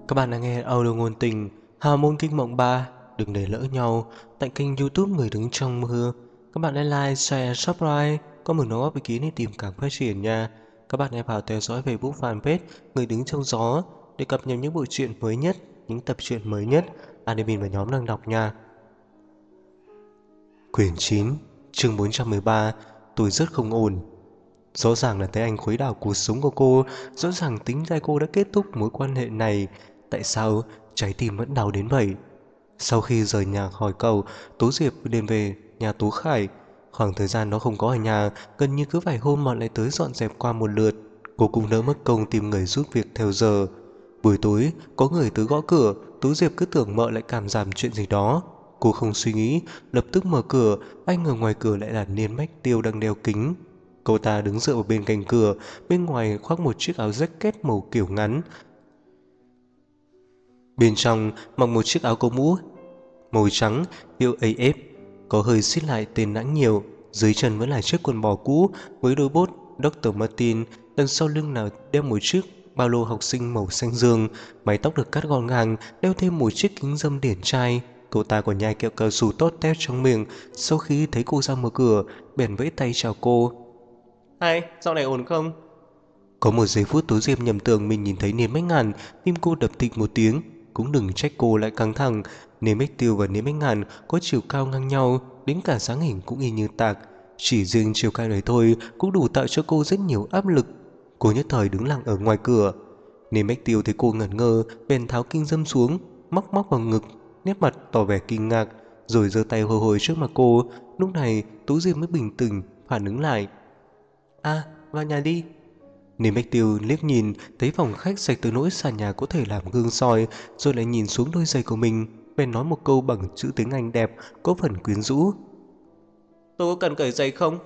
Các bạn đang nghe audio ngôn tình Hào môn kinh mộng 3. Đừng để lỡ nhau tại kênh YouTube Người đứng trong mưa. Các bạn hãy like, share, subscribe, có một đóng góp ý kiến để tìm cảm phát triển nha. Các bạn hãy vào theo dõi Facebook fanpage Người đứng trong gió để cập nhật những bộ truyện mới nhất, những tập truyện mới nhất admin và nhóm đang đọc nha. Quyển 9, chương 413. Tôi rất không ổn. Rõ ràng là thấy anh khuấy đảo cuộc sống của cô, rõ ràng tính ra cô đã kết thúc mối quan hệ này. Tại sao trái tim vẫn đau đến vậy? Sau khi rời nhà khỏi cầu, Tố Diệp liền về nhà Tố Khải. Khoảng thời gian nó không có ở nhà, gần như cứ vài hôm mà lại tới dọn dẹp qua một lượt. Cô cũng đỡ mất công tìm người giúp việc theo giờ. Buổi tối, có người tới gõ cửa, Tố Diệp cứ tưởng mợ lại cảm giảm chuyện gì đó. Cô không suy nghĩ, lập tức mở cửa, anh ở ngoài cửa lại là Niên Bách Tiêu đang đeo kính. Cô ta đứng dựa vào bên cạnh cửa, bên ngoài khoác một chiếc áo jacket màu kiểu ngắn. Bên trong mặc một chiếc áo có mũ màu trắng hiệu AF, có hơi xít lại tên nãng nhiều. Dưới chân vẫn là chiếc quần bò cũ với đôi bốt Dr. Martin, đằng sau lưng là đeo một chiếc ba lô học sinh màu xanh dương, mái tóc được cắt gọn gàng, đeo thêm một chiếc kính râm điển trai. Cậu ta còn nhai kẹo cao su tốt tép trong miệng. Sau khi thấy cô ra mở cửa, bèn vẫy tay chào cô. Hai, dạo này ổn không? Có một giây phút Tố Diệp nhầm tưởng mình nhìn thấy Niên Bách Ngàn, tim cô đập thịt một tiếng. Cũng đừng trách cô lại căng thẳng. Niên Bách Tiêu và Niên Bách Ngàn có chiều cao ngang nhau, đến cả dáng hình cũng y như tạc. Chỉ riêng chiều cao này thôi cũng đủ tạo cho cô rất nhiều áp lực. Cô nhất thời đứng lặng ở ngoài cửa. Niên Bách Tiêu thấy cô ngẩn ngơ, bèn tháo kinh dâm xuống, móc móc vào ngực, nét mặt tỏ vẻ kinh ngạc, rồi giơ tay hồi hồi trước mặt cô. Lúc này Tố Diệp mới bình tĩnh phản ứng lại. Vào nhà đi. Niên Bách Tiêu liếc nhìn, thấy phòng khách sạch tới nỗi sàn nhà có thể làm gương soi, rồi lại nhìn xuống đôi giày của mình, bèn nói một câu bằng chữ tiếng Anh đẹp, có phần quyến rũ. Tôi có cần cởi giày không?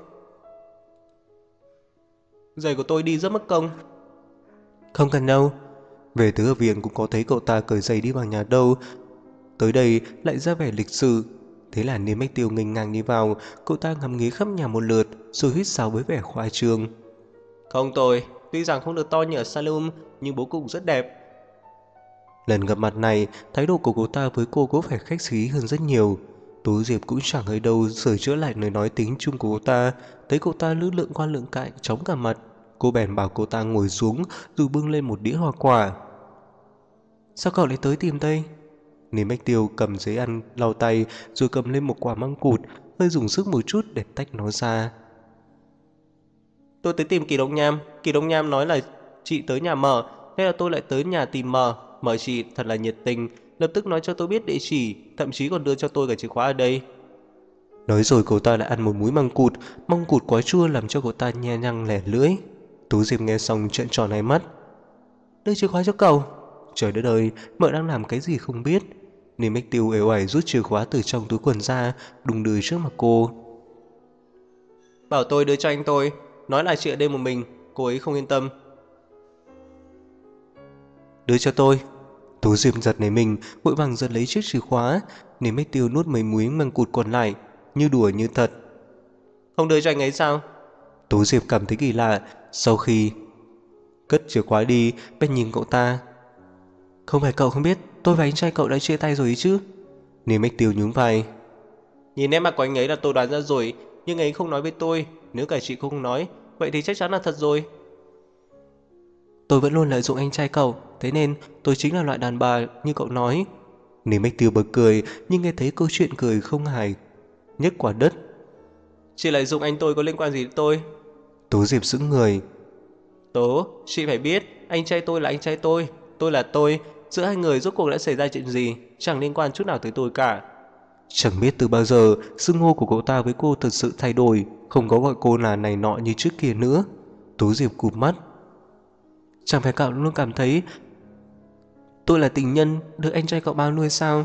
Giày của tôi đi rất mất công. Không cần đâu. Về tới ở viện cũng có thấy cậu ta cởi giày đi vào nhà đâu. Tới đây lại ra vẻ lịch sự. Thế là Niên Bách Tiêu nghênh ngang đi vào, cậu ta ngắm nghía khắp nhà một lượt, rồi hít sáo với vẻ khoa trương. Không tồi, tuy rằng không được to như ở Salem, nhưng bố cục rất đẹp. Lần gặp mặt này, thái độ của cô ta với cô có vẻ khách khí hơn rất nhiều. Tố Diệp cũng chẳng hơi đâu sửa chữa lại lời nói tính chung của cô ta. Thấy cô ta lưỡng lự qua lưỡng cạnh, chóng cả mặt. Cô bèn bảo cô ta ngồi xuống, rồi bưng lên một đĩa hoa quả. Sao cậu lại tới tìm đây? Niên Bách Tiêu cầm giấy ăn lau tay, rồi cầm lên một quả măng cụt, hơi dùng sức một chút để tách nó ra. Tôi tới tìm Kỳ Đông Nham. Kỳ Đông Nham nói là chị tới nhà Mờ, thế là tôi lại tới nhà tìm Mờ. Mờ chị thật là nhiệt tình, lập tức nói cho tôi biết địa chỉ, thậm chí còn đưa cho tôi cả chìa khóa ở đây. Nói rồi cậu ta lại ăn một múi măng cụt quá chua làm cho cậu ta nhe răng lẻ lưỡi. Tú Diệp nghe xong trợn tròn hai mắt. Đưa chìa khóa cho cậu. Trời đất ơi, Mợ đang làm cái gì không biết. Niên Bách Tiêu ẻo ải rút chìa khóa từ trong túi quần ra, đùng đưa trước mặt cô. Bảo tôi đưa cho anh tôi, nói là chị ở đây một mình, cô ấy không yên tâm. Đưa cho tôi. Tú Diệp giật nảy mình, vội vàng giật lấy chiếc chìa khóa. Niên Bách Tiêu nuốt mấy múi măng cụt còn lại, như đùa như thật. Không đưa cho anh ấy sao? Tú Diệp cảm thấy kỳ lạ. Sau khi cất chìa khóa đi, bèn nhìn cậu ta. Không phải cậu không biết tôi và anh trai cậu đã chia tay rồi ý chứ? Niên Bách Tiêu nhún vai. Nhìn nét mặt của anh ấy là tôi đoán ra rồi, nhưng anh ấy không nói với tôi. Nếu cả chị không nói, vậy thì chắc chắn là thật rồi. Tôi vẫn luôn lợi dụng anh trai cậu, thế nên tôi chính là loại đàn bà như cậu nói. Niên Bách Tiêu bật cười, nhưng nghe thấy câu chuyện cười không hài nhấc quả đất. Chị lợi dụng anh tôi có liên quan gì đến tôi? Tố Diệp sững người. Tố, chị phải biết, anh trai tôi là anh trai tôi là tôi. Giữa hai người rốt cuộc đã xảy ra chuyện gì, chẳng liên quan chút nào tới tôi cả. Chẳng biết từ bao giờ xưng hô của cậu ta với cô thật sự thay đổi, không có gọi cô là này nọ như trước kia nữa. Tố Diệp cụp mắt. Chẳng phải cậu luôn cảm thấy tôi là tình nhân được anh trai cậu bao nuôi sao?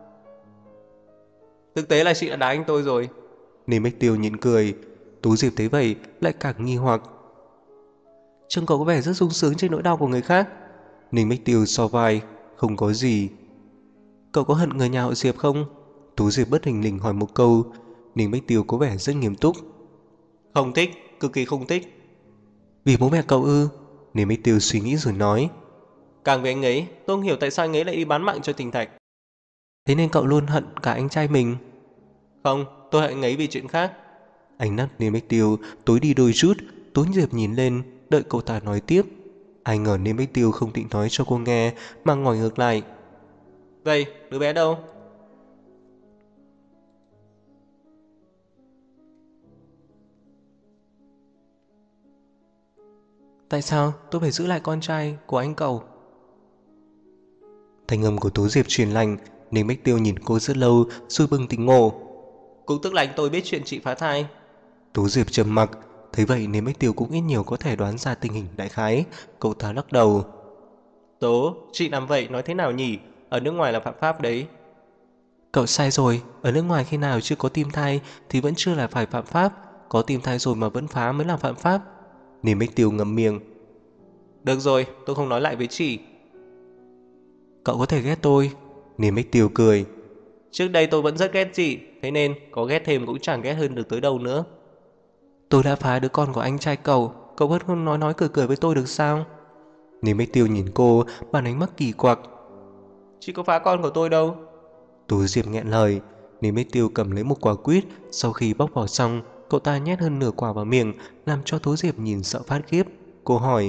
Thực tế là chị đã đá anh tôi rồi. Niên Bách Tiêu nhịn cười. Tú Diệp thấy vậy lại càng nghi hoặc. Trông cậu có vẻ rất sung sướng trên nỗi đau của người khác. Niên Bách Tiêu so vai. Không có gì. Cậu có hận người nhà họ Diệp không? Tú Diệp bất thình lình hỏi một câu. Niên Bách Tiêu có vẻ rất nghiêm túc. Không thích, cực kỳ không thích. Vì bố mẹ cậu ư? Niên Bách Tiêu suy nghĩ rồi nói. Càng về anh ấy, tôi không hiểu tại sao anh ấy lại đi bán mạng cho Tình Thạch. Thế nên cậu luôn hận cả anh trai mình? Không, tôi hận anh ấy vì chuyện khác. Ánh mắt Niêm Bách Tiêu tối đi đôi chút. Tốn Diệp nhìn lên, đợi cậu ta nói tiếp. Ai ngờ Niêm Bách Tiêu không định nói cho cô nghe, mà ngồi ngược lại. Vậy, đứa bé đâu? Tại sao tôi phải giữ lại con trai của anh cậu? Thanh âm của Tố Diệp truyền lành, Niêm Bách Tiêu nhìn cô rất lâu rồi bừng tỉnh ngộ. Cũng tức là anh tôi biết chuyện chị phá thai. Tố Diệp trầm mặc. Thấy vậy Niêm Bách Tiêu cũng ít nhiều có thể đoán ra tình hình đại khái. Cậu ta lắc đầu. Tố, chị làm vậy nói thế nào nhỉ? Ở nước ngoài là phạm pháp đấy. Cậu sai rồi. Ở nước ngoài khi nào chưa có tim thai thì vẫn chưa là phải phạm pháp. Có tim thai rồi mà vẫn phá mới là phạm pháp. Niêm Bách Tiêu ngậm miệng. Được rồi, tôi không nói lại với chị. Cậu có thể ghét tôi. Niêm Bách Tiêu cười. Trước đây tôi vẫn rất ghét chị, thế nên có ghét thêm cũng chẳng ghét hơn được tới đâu nữa. Tôi đã phá đứa con của anh trai cậu vẫn không nói cười cười với tôi được sao? Niêm Bách Tiêu nhìn cô bằng ánh mắt kỳ quặc. Chị có phá con của tôi đâu. Tú Diệp nghẹn lời. Niêm Bách Tiêu cầm lấy một quả quýt. Sau khi bóc vỏ xong, cậu ta nhét hơn nửa quả vào miệng, làm cho Tú Diệp nhìn sợ phát khiếp. Cô hỏi.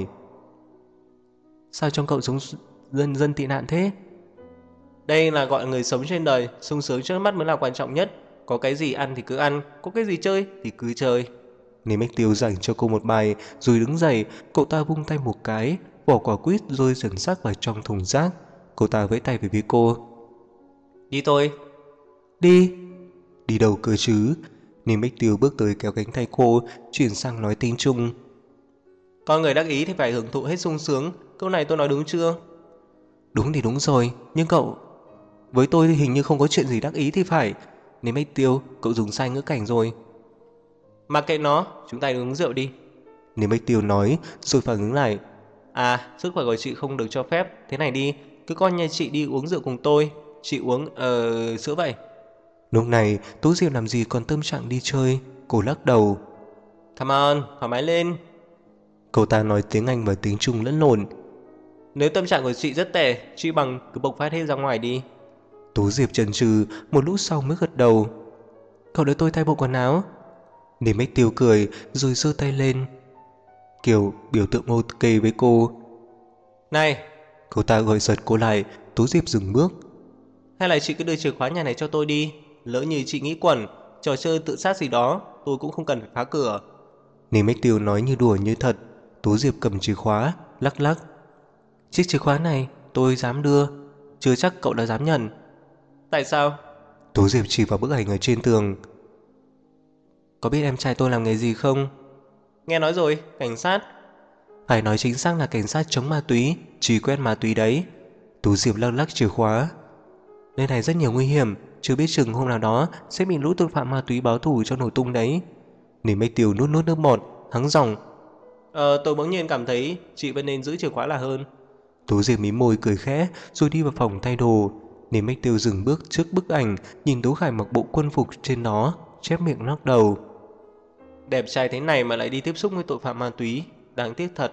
Sao trông cậu giống dân tị nạn thế? Đây là gọi người sống trên đời, sung sướng trước mắt mới là quan trọng nhất. Có cái gì ăn thì cứ ăn, có cái gì chơi thì cứ chơi. Niêm Bách Tiêu dành cho cô một bài, rồi đứng dậy. Cậu ta vung tay một cái, bỏ quả quýt rơi dần xác vào trong thùng rác. Cậu ta vẫy tay về phía cô. Đi thôi. Đi. Đi đâu cơ chứ? Niêm Bách Tiêu bước tới kéo cánh tay cô, chuyển sang nói tiếng Trung. Con người đắc ý thì phải hưởng thụ hết sung sướng. Câu này tôi nói đúng chưa? Đúng thì đúng rồi, nhưng cậu... Với tôi thì hình như không có chuyện gì đắc ý thì phải. Niêm Bách Tiêu, cậu dùng sai ngữ cảnh rồi. Mặc kệ nó, chúng ta uống rượu đi. Niêm Bách Tiêu nói, rồi phản ứng lại. À, sức khỏe của chị không được cho phép. Thế này đi, cứ coi nhà chị đi uống rượu cùng tôi. Chị uống, sữa vậy. Lúc này, Tú Diệp làm gì còn tâm trạng đi chơi. Cô lắc đầu. Come on, thoải mái lên. Cậu ta nói tiếng Anh và tiếng Trung lẫn lộn. Nếu tâm trạng của chị rất tệ, chị bằng cứ bộc phát hết ra ngoài đi. Tú Diệp chần chừ, một lúc sau mới gật đầu. Cậu đợi tôi thay bộ quần áo. Niêm Bách Tiêu cười rồi giơ tay lên, kiểu biểu tượng ok với cô. Này! Cậu ta gọi giật cô lại. Tú Diệp dừng bước. Hay là chị cứ đưa chìa khóa nhà này cho tôi đi. Lỡ như chị nghĩ quẩn, trò chơi tự sát gì đó, tôi cũng không cần phải phá cửa. Niêm Bách Tiêu nói như đùa như thật. Tú Diệp cầm chìa khóa, lắc lắc. Chiếc chìa khóa này tôi dám đưa, chưa chắc cậu đã dám nhận. Tại sao? Tú Diệp chỉ vào bức ảnh ở trên tường. Có biết em trai tôi làm nghề gì không? Nghe nói rồi, cảnh sát. Phải nói chính xác là cảnh sát chống ma túy, truy quét ma túy đấy. Tú Diệp lắc lắc chìa khóa. Nơi này rất nhiều nguy hiểm, chưa biết chừng hôm nào đó sẽ bị lũ tội phạm ma túy báo thù cho nổ tung đấy. Niêm Bách Tiêu nuốt nuốt nước bọt, hắng giọng. Tôi bỗng nhiên cảm thấy chị vẫn nên giữ chìa khóa là hơn. Tú Diệp mím môi cười khẽ rồi đi vào phòng thay đồ. Niêm Bách Tiêu dừng bước trước bức ảnh, nhìn Tố Khải mặc bộ quân phục trên đó, chép miệng lắc đầu. Đẹp trai thế này mà lại đi tiếp xúc với tội phạm ma túy, đáng tiếc thật.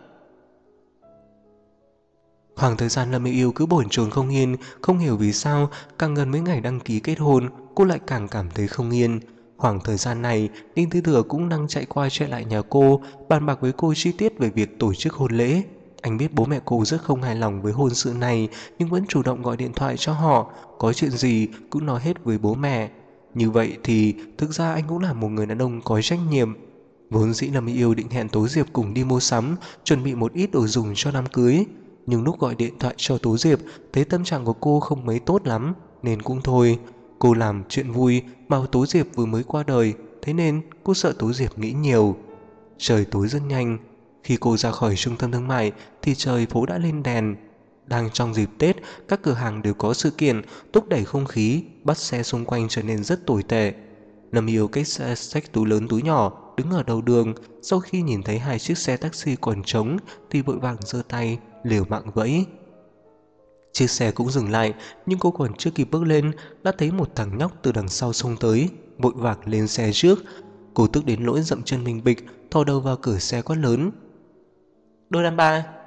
Khoảng thời gian Lâm Mỹ Yêu cứ bồn chồn không yên, không hiểu vì sao càng gần mấy ngày đăng ký kết hôn, cô lại càng cảm thấy không yên. Khoảng thời gian này, Đinh Tư Thừa cũng đang chạy qua chạy lại nhà cô, bàn bạc với cô chi tiết về việc tổ chức hôn lễ. Anh biết bố mẹ cô rất không hài lòng với hôn sự này, nhưng vẫn chủ động gọi điện thoại cho họ, có chuyện gì cũng nói hết với bố mẹ. Như vậy thì thực ra anh cũng là một người đàn ông có trách nhiệm. Vốn dĩ Lâm Yêu định hẹn Tố Diệp cùng đi mua sắm, chuẩn bị một ít đồ dùng cho đám cưới. Nhưng lúc gọi điện thoại cho Tố Diệp, thấy tâm trạng của cô không mấy tốt lắm, nên cũng thôi. Cô làm chuyện vui mà Tố Diệp vừa mới qua đời, thế nên cô sợ Tố Diệp nghĩ nhiều. Trời tối rất nhanh. Khi cô ra khỏi trung tâm thương mại thì trời phố đã lên đèn. Đang trong dịp Tết, các cửa hàng đều có sự kiện, thúc đẩy không khí, bắt xe xung quanh trở nên rất tồi tệ. Lâm Yêu cách xe xách túi lớn túi nhỏ, đứng ở đầu đường. Sau khi nhìn thấy hai chiếc xe taxi còn trống thì vội vàng giơ tay, liều mạng vẫy. Chiếc xe cũng dừng lại, nhưng cô còn chưa kịp bước lên đã thấy một thằng nhóc từ đằng sau xông tới, vội vàng lên xe trước. Cô tức đến nỗi dậm chân mình bịch, thò đầu vào cửa xe quát lớn. Đôi đàn bà!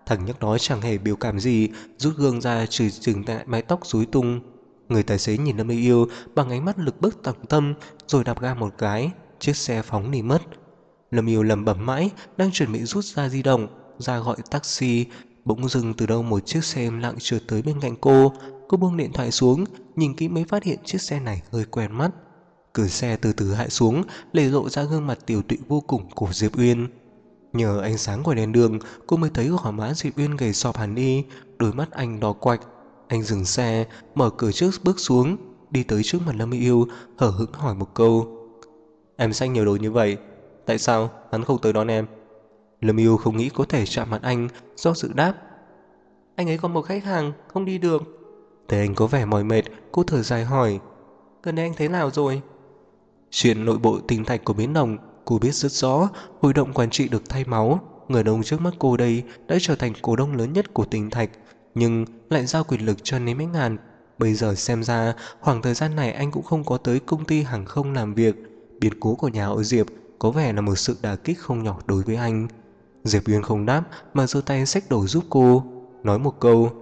Thằng nhóc đó chẳng hề biểu cảm gì, rút gương ra chửi chừng tại mái tóc rối tung. Người tài xế nhìn Lâm Yêu Yêu bằng ánh mắt lực bất tòng tâm, rồi đạp ga một cái, chiếc xe phóng đi mất. Lâm Yêu lẩm bẩm mãi, đang chuẩn bị rút ra di động, ra gọi taxi, bỗng dưng từ đâu một chiếc xe im lặng trượt tới bên cạnh cô. Cô buông điện thoại xuống, nhìn kỹ mới phát hiện chiếc xe này hơi quen mắt. Cửa xe từ từ hạ xuống, để lộ ra gương mặt tiều tụy vô cùng của Diệp Uyên. Nhờ ánh sáng của đèn đường, cô mới thấy gò má Diệp Uyên gầy sọp hẳn đi, đôi mắt anh đỏ quạch. Anh dừng xe, mở cửa trước bước xuống, đi tới trước mặt Lâm Yêu, hở hững hỏi một câu: "Em xách nhiều đồ như vậy, tại sao hắn không tới đón em?" Lâm Yêu không nghĩ có thể chạm mặt anh, do dự đáp: "Anh ấy còn một khách hàng, không đi được." Thấy anh có vẻ mỏi mệt, cô thở dài hỏi: "Gần đây anh thế nào rồi?" Chuyện nội bộ tinh thạch của Bến Đồng cô biết rất rõ. Hội đồng quản trị được thay máu, người đàn ông trước mắt cô đây đã trở thành cổ đông lớn nhất của tinh thạch, nhưng lại giao quyền lực cho Lý Mãnh Ngàn. Bây giờ xem ra khoảng thời gian này anh cũng không có tới công ty hàng không làm việc. Biến cố của nhà họ Diệp có vẻ là một sự đả kích không nhỏ đối với anh. Diệp Uyên không đáp mà giơ tay xách đồ giúp cô, nói một câu: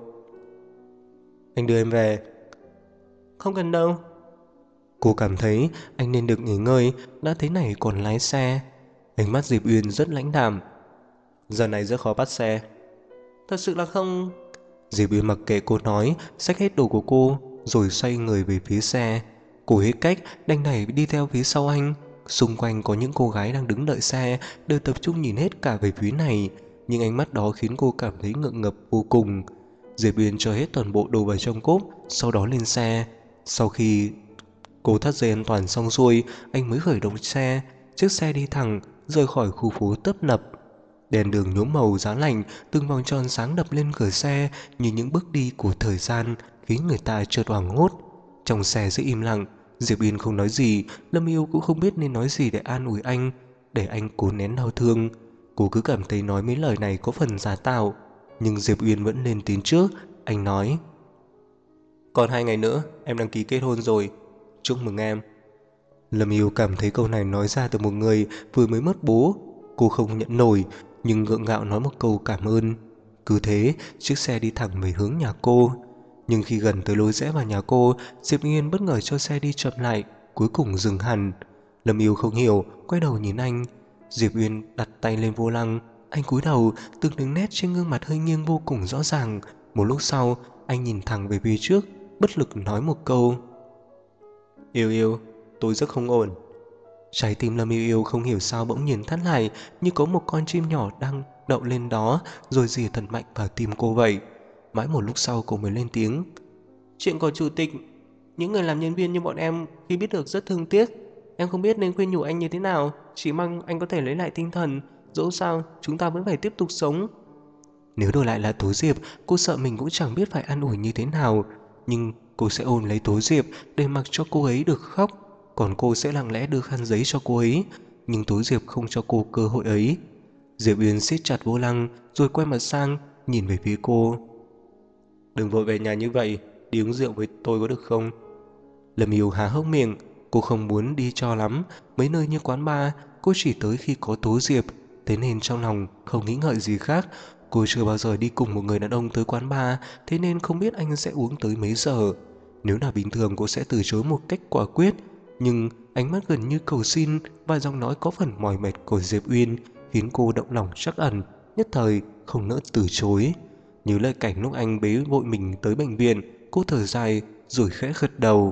"Anh đưa em về." "Không cần đâu." Cô cảm thấy anh nên được nghỉ ngơi, đã thế này còn lái xe. Ánh mắt Diệp Uyên rất lãnh đạm: "Giờ này rất khó bắt xe." "Thật sự là không." Diệp Uyên mặc kệ cô nói, xách hết đồ của cô, rồi xoay người về phía xe. Cô hết cách đành đẩy đi theo phía sau anh. Xung quanh có những cô gái đang đứng đợi xe, đều tập trung nhìn hết cả về phía này. Nhưng ánh mắt đó khiến cô cảm thấy ngượng ngập vô cùng. Diệp Uyên cho hết toàn bộ đồ vào trong cốp, sau đó lên xe. Sau khi cô thắt dây an toàn xong xuôi, anh mới khởi động xe. Chiếc xe đi thẳng rời khỏi khu phố tấp nập. Đèn đường nhuốm màu giá lạnh, từng vòng tròn sáng đập lên cửa xe như những bước đi của thời gian, khiến người ta chợt hoảng hốt. Trong xe rất im lặng, Diệp Yên không nói gì, Lâm Yêu cũng không biết nên nói gì để an ủi anh, để anh cố nén đau thương. Cô cứ cảm thấy nói mấy lời này có phần giả tạo, nhưng Diệp Uyên vẫn lên tiếng trước. Anh nói: "Còn 2 ngày nữa em đăng ký kết hôn rồi, chúc mừng em." Lâm Yêu cảm thấy câu này nói ra từ một người vừa mới mất bố. Cô không nhận nổi, nhưng gượng gạo nói một câu cảm ơn. Cứ thế, chiếc xe đi thẳng về hướng nhà cô. Nhưng khi gần tới lối rẽ vào nhà cô, Diệp Nghiên bất ngờ cho xe đi chậm lại, cuối cùng dừng hẳn. Lâm Yêu không hiểu, quay đầu nhìn anh. Diệp Uyên đặt tay lên vô lăng. Anh cúi đầu, từng đường nét trên gương mặt hơi nghiêng vô cùng rõ ràng. Một lúc sau, anh nhìn thẳng về phía trước, bất lực nói một câu: "Yêu Yêu, tôi rất không ổn." Trái tim Lâm Yêu Yêu không hiểu sao bỗng nhiên thắt lại, như có một con chim nhỏ đang đậu lên đó, rồi rỉa thật mạnh vào tim cô vậy. Mãi một lúc sau cô mới lên tiếng: "Chuyện của chủ tịch, những người làm nhân viên như bọn em khi biết được rất thương tiếc. Em không biết nên khuyên nhủ anh như thế nào, chỉ mong anh có thể lấy lại tinh thần. Dẫu sao chúng ta vẫn phải tiếp tục sống." Nếu đổi lại là Tố Diệp, cô sợ mình cũng chẳng biết phải an ủi như thế nào. Nhưng cô sẽ ôm lấy Tố Diệp để mặc cho cô ấy được khóc, còn cô sẽ lặng lẽ đưa khăn giấy cho cô ấy. Nhưng Tố Diệp không cho cô cơ hội ấy. Diệp Uyên siết chặt vô lăng, rồi quay mặt sang, nhìn về phía cô: "Đừng vội về nhà như vậy, đi uống rượu với tôi có được không?" Lâm Yêu há hốc miệng. Cô không muốn đi cho lắm. Mấy nơi như quán bar cô chỉ tới khi có Tố Diệp, thế nên trong lòng không nghĩ ngợi gì khác. Cô chưa bao giờ đi cùng một người đàn ông tới quán bar, thế nên không biết anh sẽ uống tới mấy giờ. Nếu là bình thường cô sẽ từ chối một cách quả quyết, nhưng ánh mắt gần như cầu xin và giọng nói có phần mỏi mệt của Diệp Uyên khiến cô động lòng trắc ẩn, nhất thời không nỡ từ chối. Nhớ lại cảnh lúc anh bế vội mình tới bệnh viện, cô thở dài rồi khẽ gật đầu: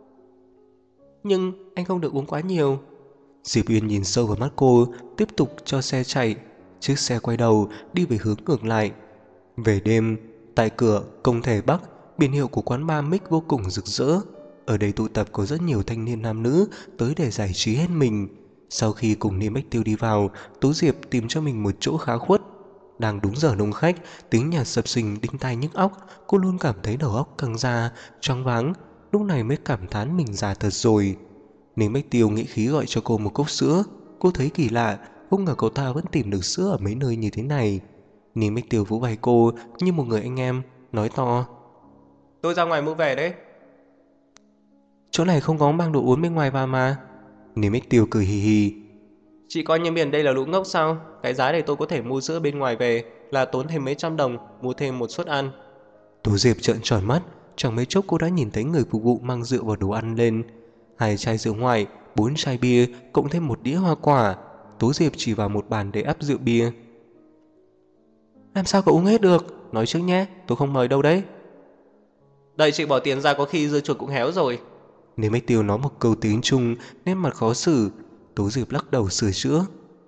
"Nhưng anh không được uống quá nhiều." Diệp Uyên nhìn sâu vào mắt cô, tiếp tục cho xe chạy. Chiếc xe quay đầu đi về hướng ngược lại. Về đêm, tại cửa Công Thể Bắc, biển hiệu của quán bar Mic vô cùng rực rỡ. Ở đây tụ tập có rất nhiều thanh niên nam nữ tới để giải trí hết mình. Sau khi cùng Niêm Bách Tiêu đi vào, Tú Diệp tìm cho mình một chỗ khá khuất. Đang đúng giờ đông khách, tiếng nhạc sập sình đinh tai nhức óc. Cô luôn cảm thấy đầu óc căng ra, choáng váng. Lúc này mới cảm thán mình già thật rồi. Niêm Bách Tiêu nghĩ khí gọi cho cô một cốc sữa. Cô thấy kỳ lạ, không ngờ cậu ta vẫn tìm được sữa ở mấy nơi như thế này. Niêm Bách Tiêu vỗ vai cô như một người anh em, nói to: "Tôi ra ngoài mua về đấy." "Chỗ này không có mang đồ uống bên ngoài vào mà." Niêm Bách Tiêu cười hì hì: Chị coi như miền đây là lũ ngốc sao? Cái giá này tôi có thể mua sữa bên ngoài về là tốn thêm mấy trăm đồng, mua thêm một suất ăn. Tú Diệp trợn tròn mắt, chẳng mấy chốc cô đã nhìn thấy người phục vụ mang rượu và đồ ăn lên. 2 chai rượu ngoại, 4 chai bia, cộng thêm một đĩa hoa quả. Tú Diệp chỉ vào một bàn để ắp rượu bia. Làm sao cậu uống hết được? Nói trước nhé, tôi không mời đâu đấy. Đợi chị bỏ tiền ra có khi dưa chuột cũng héo rồi. Nếu Bách Tiêu nói một câu tiếng Trung, nét mặt khó xử. Tú Diệp lắc đầu sửa chữa.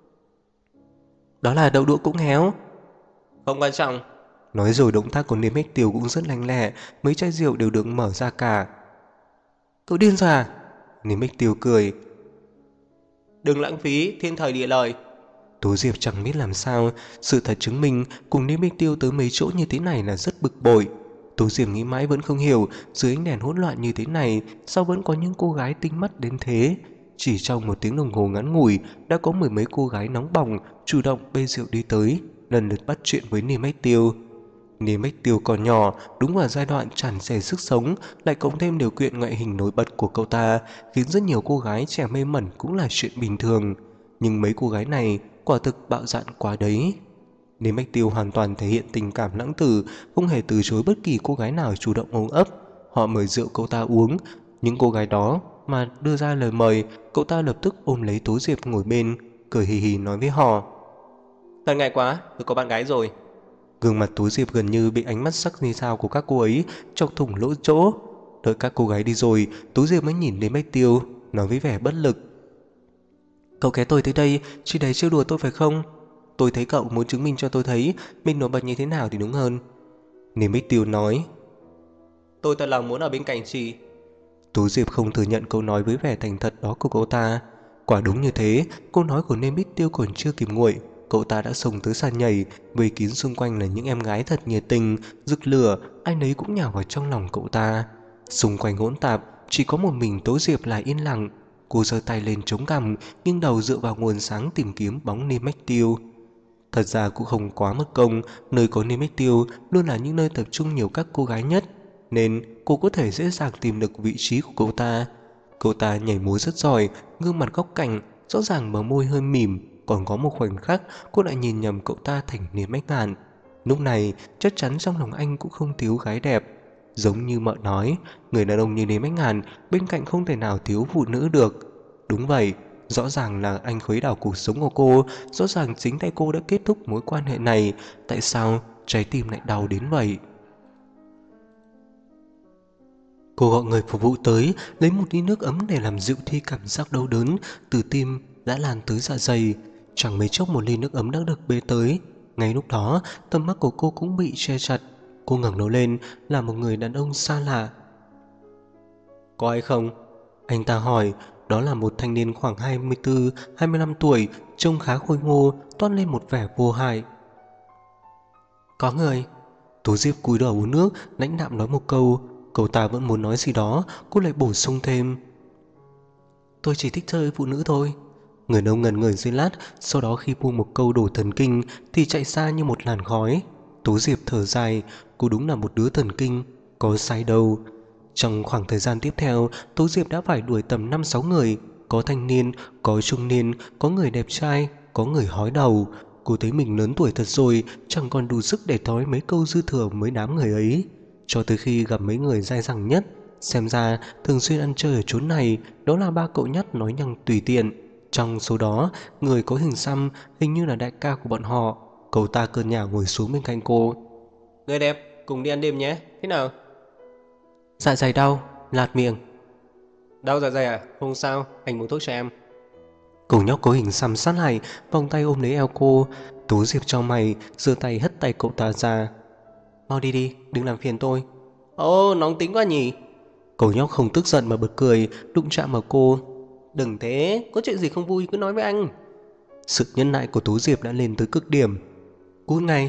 Đó là đậu đũa cũng héo. Không quan trọng. Nói rồi động tác của Niêm Bách Tiêu cũng rất lanh lẹ, mấy chai rượu đều được mở ra cả. Cậu điên rồi à? Niêm Bách Tiêu cười. Đừng lãng phí, thiên thời địa lợi. Tú Diệp chẳng biết làm sao, sự thật chứng minh cùng Niêm Bách Tiêu tới mấy chỗ như thế này là rất bực bội. Tú Diệp nghĩ mãi vẫn không hiểu, dưới ánh đèn hỗn loạn như thế này, sao vẫn có những cô gái tinh mắt đến thế. Chỉ trong 1 tiếng đồng hồ ngắn ngủi, đã có 10 mấy cô gái nóng bỏng, chủ động bê rượu đi tới, lần lượt bắt chuyện với Niêm Bách Tiêu. Niêm Bách Tiêu còn nhỏ, đúng vào giai đoạn tràn trề sức sống, lại cộng thêm điều kiện ngoại hình nổi bật của cậu ta, khiến rất nhiều cô gái trẻ mê mẩn cũng là chuyện bình thường. Nhưng mấy cô gái này quả thực bạo dạn quá đấy. Niêm Bách Tiêu hoàn toàn thể hiện tình cảm lãng tử, không hề từ chối bất kỳ cô gái nào chủ động ôm ấp. Họ mời rượu cậu ta uống, những cô gái đó mà đưa ra lời mời, cậu ta lập tức ôm lấy Tố Diệp ngồi bên, cười hì hì nói với họ. Thật ngại quá, tôi có bạn gái rồi. Gương mặt Tú Diệp gần như bị ánh mắt sắc như sao của các cô ấy chọc thủng lỗ chỗ. Đợi các cô gái đi rồi, Tú Diệp mới nhìn đến Bách Tiêu, nói với vẻ bất lực. Cậu kéo tôi tới đây chỉ để trêu đùa tôi phải không? Tôi thấy cậu muốn chứng minh cho tôi thấy mình nổi bật như thế nào thì đúng hơn. Niêm Bách Tiêu nói. Tôi thật lòng muốn ở bên cạnh chị. Tú Diệp không thừa nhận câu nói với vẻ thành thật đó của cậu ta. Quả đúng như thế, câu nói của Niêm Bách Tiêu còn chưa kịp nguội, cậu ta đã xông tới sàn nhảy, vây kín xung quanh là những em gái thật nhiệt tình, rực lửa, ai nấy cũng nhào vào trong lòng cậu ta. Xung quanh hỗn tạp, chỉ có một mình Tố Diệp là yên lặng. Cô giơ tay lên chống cằm, nghiêng đầu dựa vào nguồn sáng tìm kiếm bóng Niêm Bách Tiêu. Thật ra cũng không quá mất công, nơi có Niêm Bách Tiêu luôn là những nơi tập trung nhiều các cô gái nhất, nên cô có thể dễ dàng tìm được vị trí của cậu ta. Cậu ta nhảy múa rất giỏi, gương mặt góc cạnh, rõ ràng bờ môi hơi mỉm, còn có một khoảnh khắc cô lại nhìn nhầm cậu ta thành Niêm Bách Ngạn. Lúc này chắc chắn trong lòng anh cũng không thiếu gái đẹp. Giống như mợ nói, người đàn ông như Niêm Bách Ngạn bên cạnh không thể nào thiếu phụ nữ được. Đúng vậy, rõ ràng là anh khuấy đảo cuộc sống của cô, rõ ràng chính tay cô đã kết thúc mối quan hệ này. Tại sao trái tim lại đau đến vậy? Cô gọi người phục vụ tới, lấy một ly nước ấm để làm dịu đi cảm giác đau đớn từ tim đã lan tới dạ dày. Chẳng mấy chốc một ly nước ấm đã được bê tới. Ngay lúc đó, tầm mắt của cô cũng bị che chặt. Cô ngẩng đầu lên là một người đàn ông xa lạ. Có ai không? Anh ta hỏi. Đó là một thanh niên khoảng 24-25 tuổi, trông khá khôi ngô, toát lên một vẻ vô hại. Có người. Tố Diệp cúi đầu uống nước, lãnh đạm nói một câu. Cậu ta vẫn muốn nói gì đó, cô lại bổ sung thêm. Tôi chỉ thích chơi phụ nữ thôi. Người nông ngần người giây lát, sau đó khi buông một câu đổ thần kinh thì chạy xa như một làn khói. Tố Diệp thở dài, cô đúng là một đứa thần kinh, có sai đâu. Trong khoảng thời gian tiếp theo, Tố Diệp đã phải đuổi tầm 5-6 người. Có thanh niên, có trung niên, có người đẹp trai, có người hói đầu. Cô thấy mình lớn tuổi thật rồi, chẳng còn đủ sức để nói mấy câu dư thừa với đám người ấy. Cho tới khi gặp mấy người dai dẳng nhất, xem ra thường xuyên ăn chơi ở chốn này, đó là 3 cậu nhóc nói nhăng tùy tiện. Trong số đó, người có hình xăm hình như là đại ca của bọn họ. Cậu ta cơn nhả ngồi xuống bên cạnh cô. Người đẹp, cùng đi ăn đêm nhé, thế nào? Dạ dày đau, lạt miệng. Đau dạ dày à? Không sao, anh mua thuốc cho em. Cậu nhóc có hình xăm sát lại, vòng tay ôm lấy eo cô. Tú Diệp cho mày, giơ tay hất tay cậu ta ra. Mau đi đi, đừng làm phiền tôi. Ồ, nóng tính quá nhỉ. Cậu nhóc không tức giận mà bật cười, đụng chạm vào cô. Đừng thế, có chuyện gì không vui cứ nói với anh. Sự nhẫn nại của Tú Diệp đã lên tới cực điểm. Cút ngay.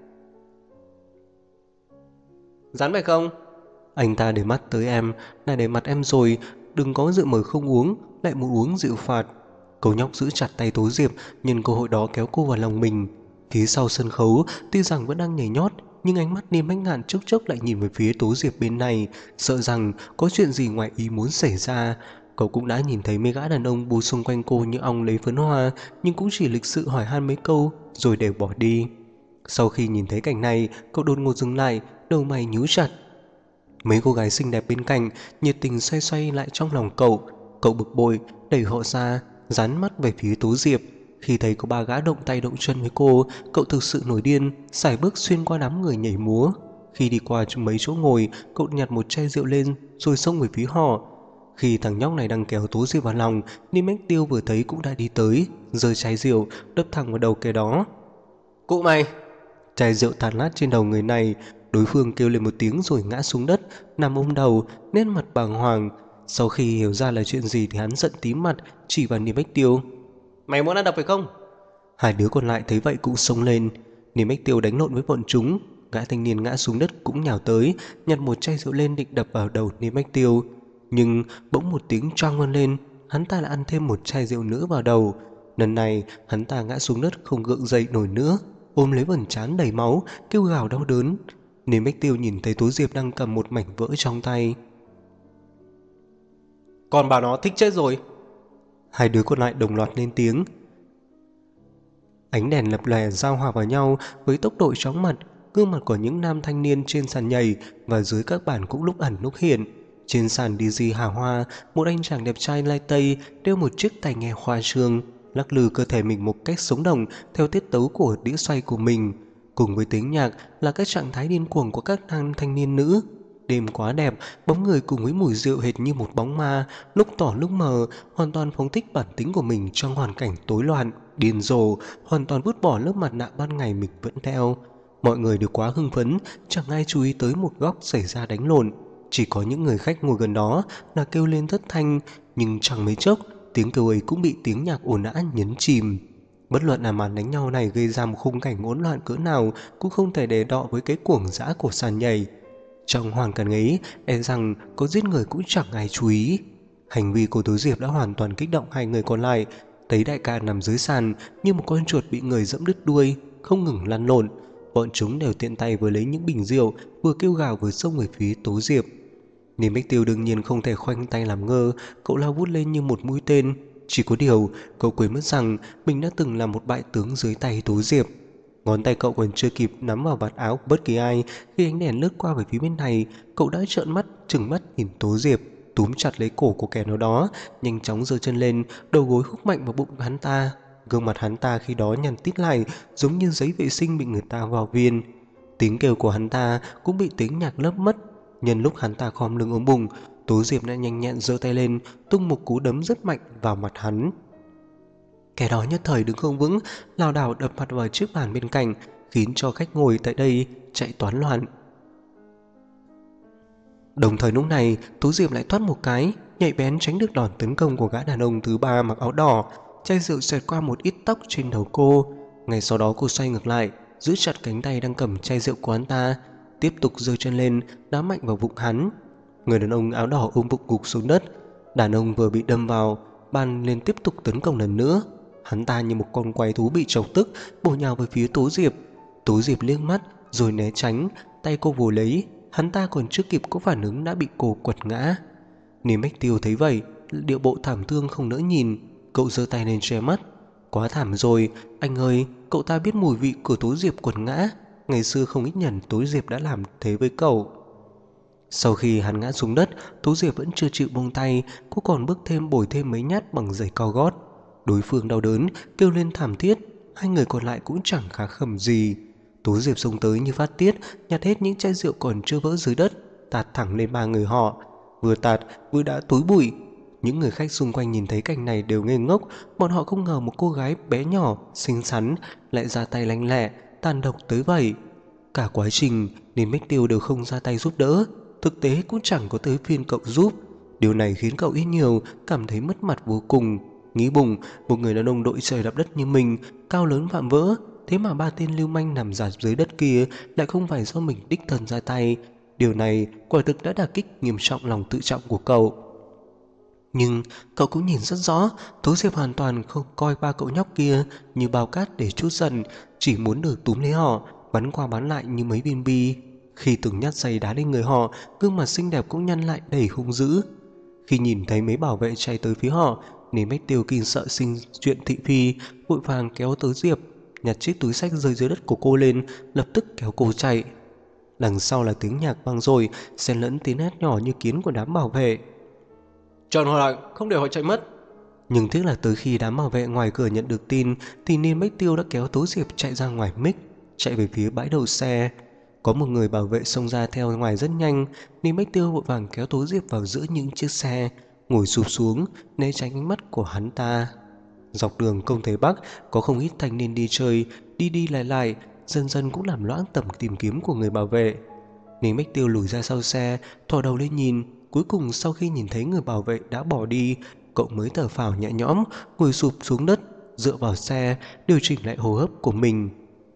Rắn phải không? Anh ta để mắt tới em, lại để mặt em rồi. Đừng có rượu mời không uống, lại muốn uống rượu phạt. Cậu nhóc giữ chặt tay Tú Diệp, nhân cơ hội đó kéo cô vào lòng mình. Phía sau sân khấu, tuy rằng vẫn đang nhảy nhót, nhưng ánh mắt Niêm Bách Ngạn chốc chốc lại nhìn về phía Tú Diệp bên này, sợ rằng có chuyện gì ngoài ý muốn xảy ra. Cậu cũng đã nhìn thấy mấy gã đàn ông bu xung quanh cô như ong lấy phấn hoa, nhưng cũng chỉ lịch sự hỏi han mấy câu rồi đều bỏ đi. Sau khi nhìn thấy cảnh này, cậu đột ngột dừng lại, đầu mày nhíu chặt. Mấy cô gái xinh đẹp bên cạnh nhiệt tình xoay xoay lại trong lòng cậu. Cậu bực bội đẩy họ ra, dán mắt về phía Tố Diệp. Khi thấy có ba gã động tay động chân với cô, cậu thực sự nổi điên, sải bước xuyên qua đám người nhảy múa. Khi đi qua mấy chỗ ngồi, cậu nhặt một chai rượu lên rồi xông về phía họ. Khi thằng nhóc này đang kéo Tố Diệp vào lòng, Ni Mách Tiêu vừa thấy cũng đã đi tới, giơ chai rượu đập thẳng vào đầu kẻ đó. Cụ mày! Chai rượu tàn lát trên đầu người này. Đối phương kêu lên một tiếng rồi ngã xuống đất, nằm ôm đầu, nét mặt bàng hoàng. Sau khi hiểu ra là chuyện gì thì hắn giận tím mặt, chỉ vào Ni Mách Tiêu. Mày muốn ăn đập phải không? Hai đứa còn lại thấy vậy cũng xông lên. Ni Mách Tiêu đánh lộn với bọn chúng. Gã thanh niên ngã xuống đất cũng nhào tới, nhặt một chai rượu lên định đập vào đầu Ni Mách Tiêu. Nhưng bỗng một tiếng choang vang lên, hắn ta lại ăn thêm một chai rượu nữa vào đầu. Lần này hắn ta ngã xuống đất không gượng dậy nổi nữa, ôm lấy vầng trán đầy máu, kêu gào đau đớn. Ni Mách Tiêu nhìn thấy Tố Diệp đang cầm một mảnh vỡ trong tay. Còn bảo nó thích chết rồi. Hai đứa còn lại đồng loạt lên tiếng. Ánh đèn lập lòe giao hòa vào nhau với tốc độ chóng mặt. Gương mặt của những nam thanh niên trên sàn nhảy và dưới các bàn cũng lúc ẩn lúc hiện. Trên sàn DJ hào hoa, một anh chàng đẹp trai lai tây đeo một chiếc tai nghe khoa trương, lắc lư cơ thể mình một cách sống động theo tiết tấu của đĩa xoay của mình. Cùng với tiếng nhạc là các trạng thái điên cuồng của các nam thanh niên nữ. Đêm quá đẹp, bóng người cùng với mùi rượu hệt như một bóng ma, lúc tỏ lúc mờ, hoàn toàn phóng thích bản tính của mình trong hoàn cảnh tối loạn, điên rồ, hoàn toàn vứt bỏ lớp mặt nạ ban ngày mình vẫn đeo. Mọi người đều quá hưng phấn, chẳng ai chú ý tới một góc xảy ra đánh lộn. Chỉ có những người khách ngồi gần đó là kêu lên thất thanh, nhưng chẳng mấy chốc, tiếng kêu ấy cũng bị tiếng nhạc ồn ào nhấn chìm. Bất luận là màn đánh nhau này gây ra một khung cảnh hỗn loạn cỡ nào cũng không thể đè đọ với cái cuồng dã của sàn nhảy. Trong hoàn cảnh ấy, e rằng có giết người cũng chẳng ai chú ý. Hành vi của Tố Diệp đã hoàn toàn kích động hai người còn lại. Thấy đại ca nằm dưới sàn như một con chuột bị người dẫm đứt đuôi, không ngừng lăn lộn. Bọn chúng đều tiện tay vừa lấy những bình rượu, vừa kêu gào vừa xông về phía Tố Diệp. Ni Mách Tiêu đương nhiên không thể khoanh tay làm ngơ, cậu lao vút lên như một mũi tên. Chỉ có điều, cậu quên mất rằng mình đã từng là một bại tướng dưới tay Tố Diệp. Ngón tay cậu còn chưa kịp nắm vào vạt áo của bất kỳ ai, khi ánh đèn lướt qua về phía bên này, cậu đã trợn mắt, trừng mắt nhìn Tố Diệp, túm chặt lấy cổ của kẻ nào đó, nhanh chóng giơ chân lên, đầu gối húc mạnh vào bụng hắn ta. Gương mặt hắn ta khi đó nhăn tít lại, giống như giấy vệ sinh bị người ta vào viên. Tiếng kêu của hắn ta cũng bị tiếng nhạc lấp mất. Nhân lúc hắn ta khom lưng ốm bụng, Tố Diệp đã nhanh nhẹn giơ tay lên, tung một cú đấm rất mạnh vào mặt hắn. Kẻ đó nhất thời đứng không vững, lảo đảo đập mặt vào chiếc bàn bên cạnh, khiến cho khách ngồi tại đây chạy toán loạn. Đồng thời lúc này, Tố Diệp lại thoát một cái, nhạy bén tránh được đòn tấn công của gã đàn ông thứ ba mặc áo đỏ. Chai rượu xẹt qua một ít tóc trên đầu cô. Ngay sau đó cô xoay ngược lại, giữ chặt cánh tay đang cầm chai rượu của hắn ta, tiếp tục giơ chân lên, đá mạnh vào bụng hắn. Người đàn ông áo đỏ ôm bụng gục xuống đất. Đàn ông vừa bị đâm vào, bàn lên tiếp tục tấn công lần nữa. Hắn ta như một con quái thú bị chọc tức, bổ nhào về phía Tố Diệp. Tố Diệp liếc mắt rồi né tránh, tay cô vồ lấy. Hắn ta còn chưa kịp có phản ứng đã bị cô quật ngã. Ni Mách Tiêu thấy vậy, điệu bộ thảm thương không nỡ nhìn, cậu giơ tay lên che mắt. Quá thảm rồi, anh ơi, cậu ta biết mùi vị của Tố Diệp quật ngã. Ngày xưa không ít lần Tố Diệp đã làm thế với cậu. Sau khi hắn ngã xuống đất, Tố Diệp vẫn chưa chịu buông tay, cô còn bước thêm bồi thêm mấy nhát bằng giày cao gót. Đối phương đau đớn, kêu lên thảm thiết, hai người còn lại cũng chẳng khá khẩm gì. Tố Diệp xông tới như phát tiết, nhặt hết những chai rượu còn chưa vỡ dưới đất, tạt thẳng lên ba người họ. Vừa tạt, vừa đã túi bụi. Những người khách xung quanh nhìn thấy cảnh này đều ngây ngốc, bọn họ không ngờ một cô gái bé nhỏ, xinh xắn lại ra tay lanh lẹ, tàn độc tới vậy. Cả quá trình, Ni Mách Tiêu đều không ra tay giúp đỡ, thực tế cũng chẳng có tới phiên cậu giúp. Điều này khiến cậu ít nhiều cảm thấy mất mặt vô cùng. Nghĩ bụng, một người đàn ông đội trời đạp đất như mình, cao lớn vạm vỡ, thế mà ba tên lưu manh nằm rạp dưới đất kia lại không phải do mình đích thân ra tay. Điều này quả thực đã đả kích nghiêm trọng lòng tự trọng của cậu. Nhưng cậu cũng nhìn rất rõ, Tố Diệp hoàn toàn không coi ba cậu nhóc kia như bao cát để trút giận, chỉ muốn được túm lấy họ, bắn qua bắn lại như mấy viên bi. Khi từng nhát giày đá lên người họ, gương mặt xinh đẹp cũng nhăn lại đầy hung dữ. Khi nhìn thấy mấy bảo vệ chạy tới phía họ, Lý Bách Tiêu kinh sợ sinh chuyện thị phi, vội vàng kéo tới Diệp, nhặt chiếc túi xách rơi dưới đất của cô lên, lập tức kéo cô chạy. Đằng sau là tiếng nhạc vang dội, xen lẫn tiếng hét nhỏ như kiến của đám bảo vệ. Tròn họ lại, không để họ chạy mất. Nhưng tiếc là tới khi đám bảo vệ ngoài cửa nhận được tin thì Niên Bách Tiêu đã kéo Tố Diệp chạy ra ngoài mic, chạy về phía bãi đậu xe. Có một người bảo vệ xông ra theo ngoài rất nhanh. Niên Bách Tiêu vội vàng kéo Tố Diệp vào giữa những chiếc xe, ngồi sụp xuống né tránh ánh mắt của hắn ta. Dọc đường Công Thế Bắc có không ít thanh niên đi chơi, đi đi lại lại, dần dần cũng làm loãng tầm tìm kiếm của người bảo vệ. Niên Bách Tiêu lùi ra sau xe, thò đầu lên nhìn. Cuối cùng sau khi nhìn thấy người bảo vệ đã bỏ đi, cậu mới thở phào nhẹ nhõm, ngồi sụp xuống đất, dựa vào xe, điều chỉnh lại hô hấp của mình.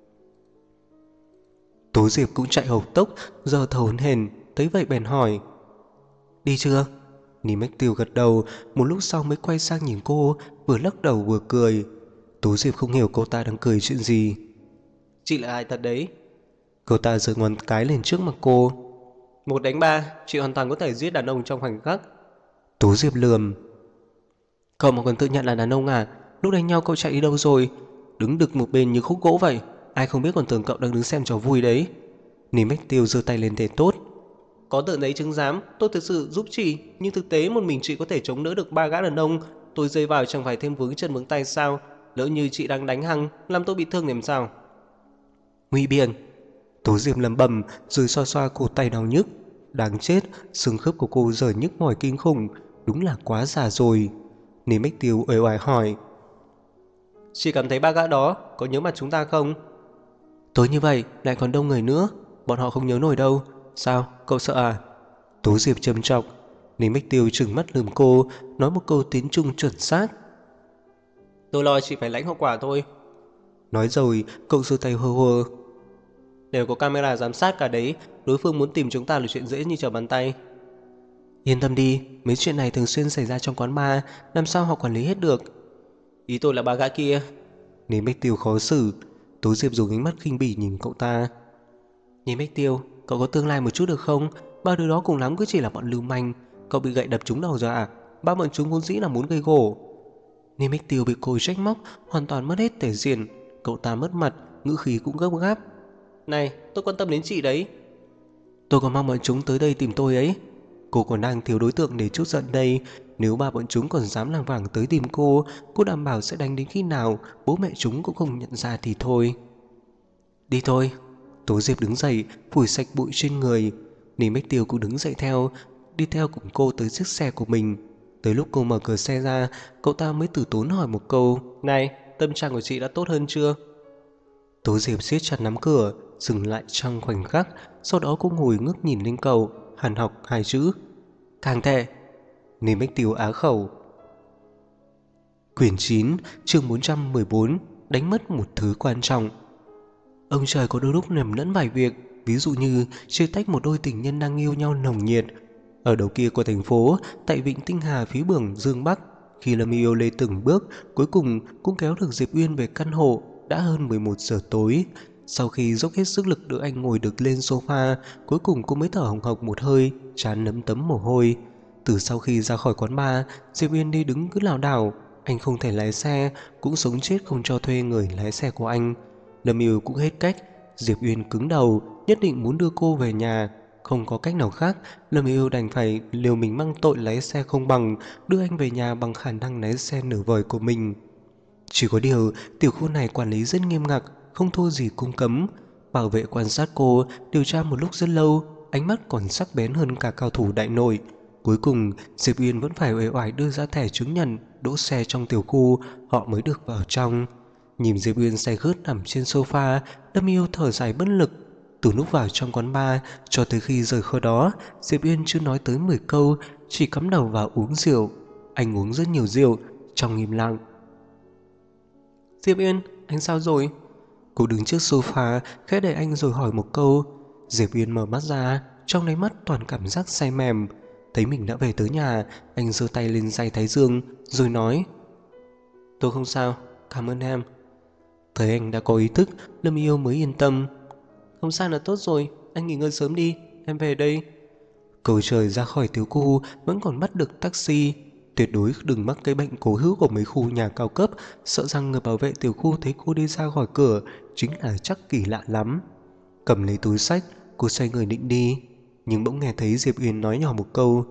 Tố Diệp cũng chạy hộc tốc, giờ thở hổn hển, thấy vậy bèn hỏi: đi chưa? Niên Bách Tiêu gật đầu, một lúc sau mới quay sang nhìn cô, vừa lắc đầu vừa cười. Tố Diệp không hiểu cô ta đang cười chuyện gì. Chị là ai thật đấy? Cậu ta giơ ngón cái lên trước mặt cô. 1-3, chị hoàn toàn có thể giết đàn ông trong khoảnh khắc. Tố Diệp lườm. Cậu mà còn tự nhận là đàn ông à? Lúc đánh nhau cậu chạy đi đâu rồi? Đứng đực một bên như khúc gỗ vậy. Ai không biết còn tưởng cậu đang đứng xem trò vui đấy. Niên Bách Tiêu giơ tay lên để tốt. Có tờ giấy chứng giám, tôi thực sự giúp chị. Nhưng thực tế một mình chị có thể chống đỡ được 3 gã đàn ông. Tôi rơi vào chẳng phải thêm vướng chân vướng tay sao? Lỡ như chị đang đánh hăng, làm tôi bị thương thì làm sao? Nguy biện. Tố Diệp lẩm bẩm rồi xoa xoa cổ tay đau nhức. Đáng chết, xương khớp của cô giờ nhức mỏi kinh khủng, đúng là quá già rồi. Niên Bách Tiêu uể oải hỏi: chị cảm thấy 3 gã đó có nhớ mặt chúng ta không? Tối như vậy lại còn đông người nữa, bọn họ không nhớ nổi đâu. Sao, cậu sợ à? Tố Diệp trầm trọng. Niên Bách Tiêu trừng mắt lườm cô, nói một câu tiếng Trung chuẩn xác: tôi lo chị phải lãnh hậu quả thôi. Nói rồi cậu giơ tay hơ hơ. Đều có camera giám sát cả đấy, đối phương muốn tìm chúng ta là chuyện dễ như trở bàn tay. Yên tâm đi, mấy chuyện này thường xuyên xảy ra trong quán bar, làm sao họ quản lý hết được. Ý tôi là 3 gã kia. Niên Bách Tiêu khó xử. Tố Diệp dùng ánh mắt khinh bỉ nhìn cậu ta. Niên Bách Tiêu, cậu có tương lai một chút được không? Ba đứa đó cùng lắm cứ chỉ là bọn lưu manh. Cậu bị gậy đập trúng đầu rồi à? Ba bọn chúng vốn dĩ là muốn gây gổ. Niên Bách Tiêu bị cô trách móc, hoàn toàn mất hết thể diện. Cậu ta mất mặt, ngữ khí cũng gấp gáp. Này, tôi quan tâm đến chị đấy. Tôi còn mong bọn chúng tới đây tìm tôi ấy. Cô còn đang thiếu đối tượng để trút giận đây. Nếu ba bọn chúng còn dám lảng vảng tới tìm cô đảm bảo sẽ đánh đến khi nào bố mẹ chúng cũng không nhận ra thì thôi. Đi thôi. Tố Diệp đứng dậy, phủi sạch bụi trên người. Niên Bách Tiêu cũng đứng dậy theo, đi theo cùng cô tới chiếc xe của mình. Tới lúc cô mở cửa xe ra, cậu ta mới từ tốn hỏi một câu: này, tâm trạng của chị đã tốt hơn chưa? Tố Diệp siết chặt nắm cửa, dừng lại trong khoảnh khắc, sau đó cô ngồi ngước nhìn lên cậu, hàn học 2 chữ: càng tệ. Niên Bách Tiêu á khẩu. Quyển 9, chương 414, đánh mất một thứ quan trọng. Ông trời có đôi lúc nhầm lẫn vài việc, ví dụ như chia tách một đôi tình nhân đang yêu nhau nồng nhiệt. Ở đầu kia của thành phố, tại Vịnh Tinh Hà phía bường Dương Bắc, khi Lâm Yêu lê từng bước, cuối cùng cũng kéo được Diệp Uyên về căn hộ. Đã hơn 11 giờ tối. Sau khi dốc hết sức lực đỡ anh ngồi được lên sofa, cuối cùng cô mới thở hồng hộc một hơi, trán lấm tấm mồ hôi. Từ sau khi ra khỏi quán bar, Diệp Uyên đi đứng cứ lảo đảo. Anh không thể lái xe, cũng sống chết không cho thuê người lái xe của anh. Lâm Yêu cũng hết cách. Diệp Uyên cứng đầu, nhất định muốn đưa cô về nhà. Không có cách nào khác, Lâm Yêu đành phải liều mình mang tội lái xe không bằng, đưa anh về nhà bằng khả năng lái xe nửa vời của mình. Chỉ có điều, tiểu khu này quản lý rất nghiêm ngặt, không thua gì cung cấm. Bảo vệ quan sát cô, điều tra một lúc rất lâu, ánh mắt còn sắc bén hơn cả cao thủ đại nội. Cuối cùng, Diệp Uyên vẫn phải uể oải đưa ra thẻ chứng nhận đỗ xe trong tiểu khu, họ mới được vào trong. Nhìn Diệp Uyên say khướt nằm trên sofa, Lâm Yêu thở dài bất lực. Từ lúc vào trong quán bar cho tới khi rời khỏi đó, Diệp Uyên chưa nói tới 10 câu, chỉ cắm đầu vào uống rượu. Anh uống rất nhiều rượu, trong im lặng. Diệp Uyên, anh sao rồi? Cô đứng trước sofa, khẽ đẩy anh rồi hỏi một câu. Diệp Uyên mở mắt ra, trong đáy mắt toàn cảm giác say mềm. Thấy mình đã về tới nhà, anh giơ tay lên day thái dương, rồi nói: tôi không sao, cảm ơn em. Thấy anh đã có ý thức, Lâm Yêu mới yên tâm. Không sao là tốt rồi, anh nghỉ ngơi sớm đi, em về đây. Cầu trời ra khỏi tiểu khu vẫn còn bắt được taxi. Tuyệt đối đừng mắc cái bệnh cố hữu của mấy khu nhà cao cấp, sợ rằng người bảo vệ tiểu khu thấy cô đi ra khỏi cửa chính là chắc kỳ lạ lắm. Cầm lấy túi xách, cô xoay người định đi, nhưng bỗng nghe thấy Diệp Uyên nói nhỏ một câu: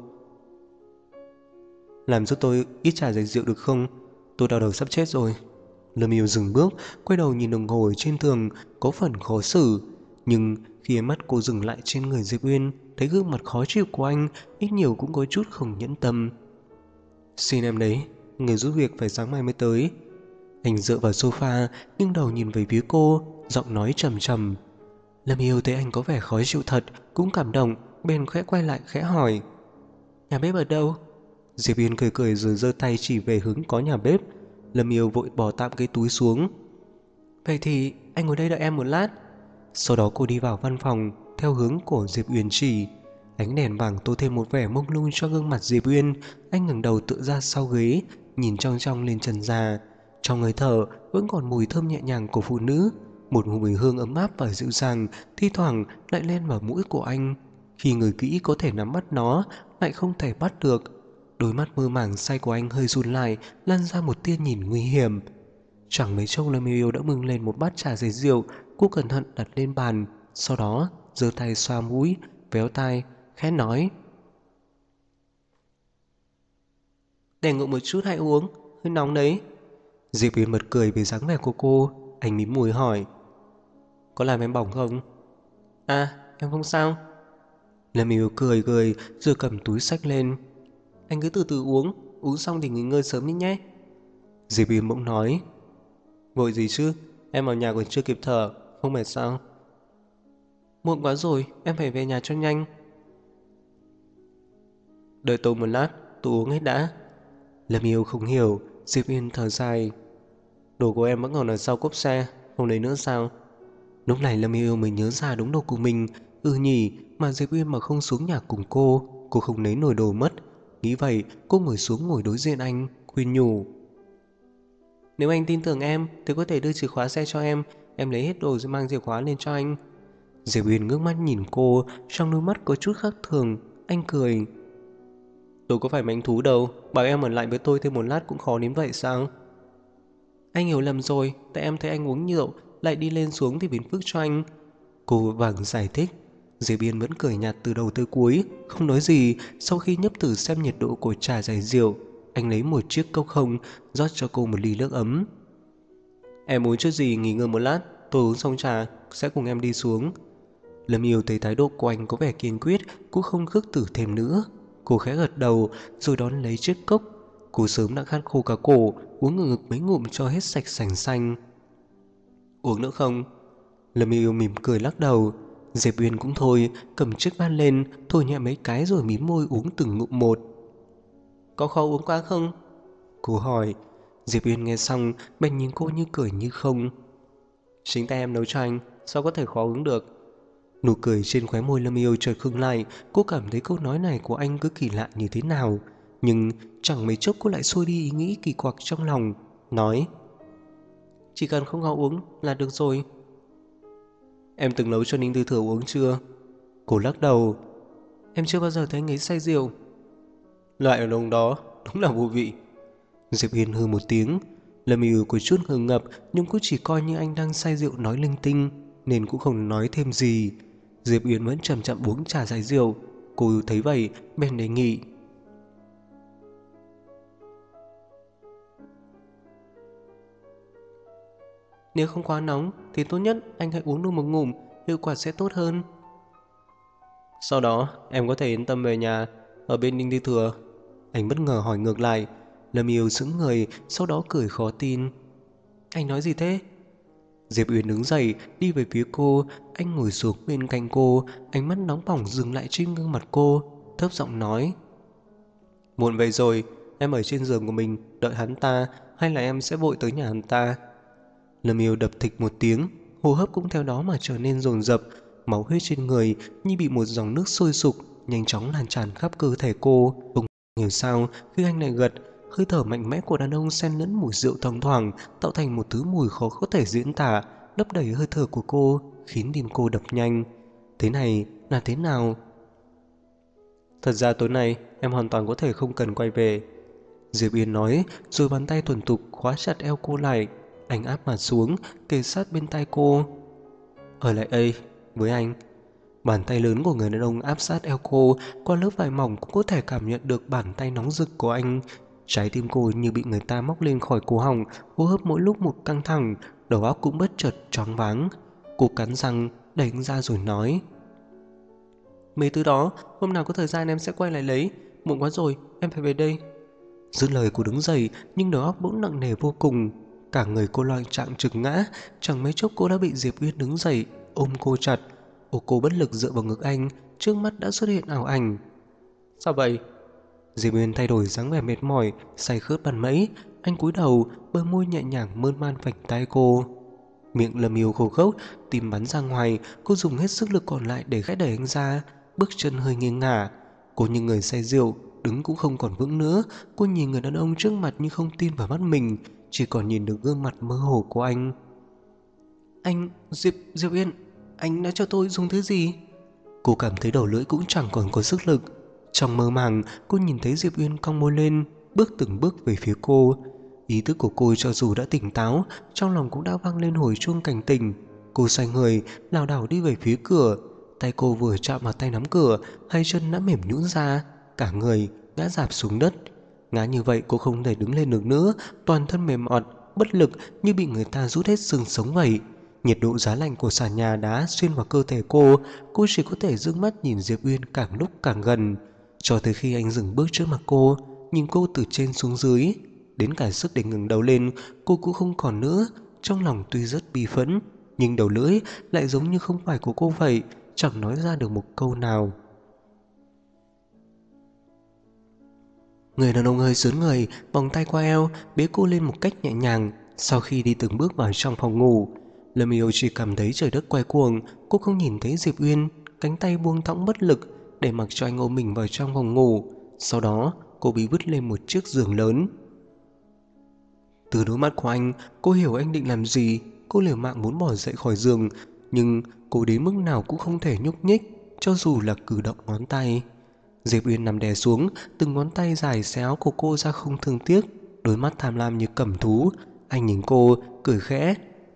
làm giúp tôi ít trà dành rượu được không? Tôi đau đầu sắp chết rồi. Lâm Yêu dừng bước, quay đầu nhìn đồng hồ ở trên tường, có phần khó xử. Nhưng khi ánh mắt cô dừng lại trên người Diệp Uyên, thấy gương mặt khó chịu của anh, ít nhiều cũng có chút không nhẫn tâm. Xin em đấy, người giúp việc phải sáng mai mới tới. Anh dựa vào sofa, nghiêng đầu nhìn về phía cô, giọng nói trầm trầm. Lâm Yêu thấy anh có vẻ khó chịu thật, cũng cảm động, bèn khẽ quay lại khẽ hỏi: nhà bếp ở đâu? Diệp Yên cười cười rồi giơ tay chỉ về hướng có nhà bếp. Lâm Yêu vội bỏ tạm cái túi xuống. Vậy thì anh ngồi đây đợi em một lát. Sau đó cô đi vào văn phòng theo hướng của Diệp Uyên chỉ. Ánh đèn vàng tô thêm một vẻ mông lung cho gương mặt Diệp Uyên. Anh ngẩng đầu tựa ra sau ghế, nhìn trong trong lên trần già. Trong hơi thở vẫn còn mùi thơm nhẹ nhàng của phụ nữ, một mùi hương ấm áp và dịu dàng thi thoảng lại lên vào mũi của anh. Khi người kỹ có thể nắm bắt nó, lại không thể bắt được. Đôi mắt mơ màng say của anh hơi run lại, lan ra một tia nhìn nguy hiểm. Chẳng mấy chốc Lâm Yêu đã bưng lên một bát trà giấy rượu. Cô cẩn thận đặt lên bàn, sau đó giơ tay xoa mũi, véo tai, khẽ nói: để ngộ một chút hãy uống, hơi nóng đấy. Diệp Yến bật cười về dáng vẻ của cô. Anh mím môi hỏi: có làm em bỏng không? À, em không sao. Lâm Yêu cười cười rồi cầm túi xách lên. Anh cứ từ từ uống, uống xong thì nghỉ ngơi sớm đi nhé. Diệp Yến bỗng nói: vội gì chứ, em vào nhà còn chưa kịp thở, không mệt sao? Muộn quá rồi, em phải về nhà cho nhanh. Đợi tôi một lát, tôi uống hết đã. Lâm Yêu không hiểu. Diệp Yên thở dài: đồ của em vẫn còn ở sau cốp xe, không lấy nữa sao? Lúc này Lâm Yêu mới nhớ ra đúng đồ của mình. Nhỉ, mà Diệp Uyên mà không xuống nhà cùng cô không lấy nổi đồ mất. Nghĩ vậy, cô ngồi xuống ngồi đối diện anh, khuyên nhủ: nếu anh tin tưởng em thì có thể đưa chìa khóa xe cho em lấy hết đồ rồi mang chìa khóa lên cho anh. Diệp Uyên ngước mắt nhìn cô, trong đôi mắt có chút khác thường. Anh cười: tôi có phải manh thú đâu, bảo em ở lại với tôi thêm một lát cũng khó đến vậy sao? Anh hiểu lầm rồi, tại em thấy anh uống rượu lại đi lên xuống thì phiền phức cho anh. Cô vàng giải thích. Diệp Yên vẫn cười nhạt từ đầu tới cuối, không nói gì. Sau khi nhấp thử xem nhiệt độ của trà giải rượu, anh lấy một chiếc cốc không, rót cho cô một ly nước ấm. Em uống chút gì nghỉ ngơi một lát, tôi uống xong trà sẽ cùng em đi xuống. Lâm Yêu thấy thái độ của anh có vẻ kiên quyết, cũng không khước từ thêm nữa. Cô khẽ gật đầu rồi đón lấy chiếc cốc. Cô sớm đã khát khô cả cổ, uống ngực mấy ngụm cho hết sạch sành xanh. Uống nữa không? Lâm Yêu mỉm cười lắc đầu. Diệp Uyên cũng thôi, cầm chiếc bát lên, thổi nhẹ mấy cái rồi mím môi uống từng ngụm một. Có khó uống quá không? Cô hỏi. Diệp Uyên nghe xong, bèn nhìn cô như cười như không. Chính tay em nấu cho anh, sao có thể khó uống được? Nụ cười trên khóe môi Lâm Yêu chợt khựng lại. Cô cảm thấy câu nói này của anh cứ kỳ lạ như thế nào. Nhưng chẳng mấy chốc cô lại xua đi ý nghĩ kỳ quặc trong lòng, nói: chỉ cần không khó uống là được rồi. Em từng nấu cho Ninh Tư Thừa uống chưa? Cô lắc đầu. Em chưa bao giờ thấy anh ấy say rượu. Loại ở đồng đó đúng là vô vị. Diệp Yên hừ một tiếng. Lâm Yêu có chút ngượng ngập, nhưng cũng chỉ coi như anh đang say rượu nói linh tinh, nên cũng không nói thêm gì. Diệp Yên vẫn chậm chậm uống trà giải rượu. Cô thấy vậy bèn đề nghị: nếu không quá nóng thì tốt nhất anh hãy uống được một ngụm, hiệu quả sẽ tốt hơn. Sau đó em có thể yên tâm về nhà ở bên Ninh Tư Thừa. Anh bất ngờ hỏi ngược lại. Lâm Yêu sững người, sau đó cười khó tin. Anh nói gì thế? Diệp Uyên đứng dậy đi về phía cô. Anh ngồi xuống bên cạnh cô, ánh mắt nóng bỏng dừng lại trên gương mặt cô, thấp giọng nói: muộn vậy rồi, em ở trên giường của mình đợi hắn ta, hay là em sẽ vội tới nhà hắn ta? Lâm Yêu đập thịch một tiếng, hô hấp cũng theo đó mà trở nên dồn dập. Máu huyết trên người như bị một dòng nước sôi sục nhanh chóng lan tràn khắp cơ thể cô. Không hiểu sao khi anh lại gật, hơi thở mạnh mẽ của đàn ông xen lẫn mùi rượu thoang thoảng tạo thành một thứ mùi khó có thể diễn tả, lấp đầy hơi thở của cô, khiến tim cô đập nhanh. Thế này là thế nào? Thật ra tối nay em hoàn toàn có thể không cần quay về. Diệp Yên nói, rồi bàn tay thuần thục khóa chặt eo cô lại. Anh áp mặt xuống, kề sát bên tai cô. Ở lại đây, với anh. Bàn tay lớn của người đàn ông áp sát eo cô, qua lớp vải mỏng cũng có thể cảm nhận được bàn tay nóng rực của anh. Trái tim cô như bị người ta móc lên khỏi cổ họng, hô hấp mỗi lúc một căng thẳng, đầu óc cũng bất chợt choáng váng. Cô cắn răng, đẩy anh ra rồi nói. Mấy thứ đó, hôm nào có thời gian em sẽ quay lại lấy. Muộn quá rồi, em phải về đây. Dứt lời cô đứng dậy, nhưng đầu óc bỗng nặng nề vô cùng. Cả người cô loạng choạng trượt ngã, chẳng mấy chốc cô đã bị Diệp Uyên đứng dậy, ôm cô chặt. Cô bất lực dựa vào ngực anh, trước mắt đã xuất hiện ảo ảnh. Sao vậy? Diệp Uyên thay đổi dáng vẻ mệt mỏi, say khướt ban mẫy. Anh cúi đầu, bờ môi nhẹ nhàng mơn man vành tai cô. Miệng Lâm Yêu khô khốc, tim bắn ra ngoài. Cô dùng hết sức lực còn lại để gãy đẩy anh ra, bước chân hơi nghiêng ngả. Cô như người say rượu, đứng cũng không còn vững nữa. Cô nhìn người đàn ông trước mặt như không tin vào mắt mình, chỉ còn nhìn được gương mặt mơ hồ của anh. Anh, Diệp Yên, anh đã cho tôi dùng thứ gì? Cô cảm thấy đầu lưỡi cũng chẳng còn có sức lực. Trong mơ màng, cô nhìn thấy Diệp Uyên cong môi lên, bước từng bước về phía cô. Ý thức của cô cho dù đã tỉnh táo, trong lòng cũng đã vang lên hồi chuông cảnh tỉnh. Cô xoay người, lảo đảo đi về phía cửa. Tay cô vừa chạm vào tay nắm cửa, hai chân đã mềm nhũn ra, cả người ngã rạp xuống đất. Ngã như vậy cô không thể đứng lên được nữa, toàn thân mềm oặt, bất lực như bị người ta rút hết xương sống vậy. Nhiệt độ giá lạnh của sàn nhà đá xuyên vào cơ thể cô chỉ có thể dương mắt nhìn Diệp Uyên càng lúc càng gần, cho tới khi anh dừng bước trước mặt cô, nhìn cô từ trên xuống dưới. Đến cả sức để ngừng đầu lên cô cũng không còn nữa. Trong lòng tuy rất bi phẫn, nhưng đầu lưỡi lại giống như không phải của cô vậy, chẳng nói ra được một câu nào. Người đàn ông hơi sướn người, vòng tay qua eo, bế cô lên một cách nhẹ nhàng. Sau khi đi từng bước vào trong phòng ngủ, Lâm Yêu chỉ cảm thấy trời đất quay cuồng. Cô không nhìn thấy Diệp Uyên, cánh tay buông thõng bất lực để mặc cho anh ôm mình vào trong phòng ngủ. Sau đó cô bị vứt lên một chiếc giường lớn. Từ đôi mắt của anh, cô hiểu anh định làm gì. Cô liều mạng muốn bỏ dậy khỏi giường, nhưng cô đến mức nào cũng không thể nhúc nhích, cho dù là cử động ngón tay. Diệp Uyên nằm đè xuống, từng ngón tay dài xé áo của cô ra không thương tiếc, đôi mắt tham lam như cẩm thú. Anh nhìn cô, cười khẽ.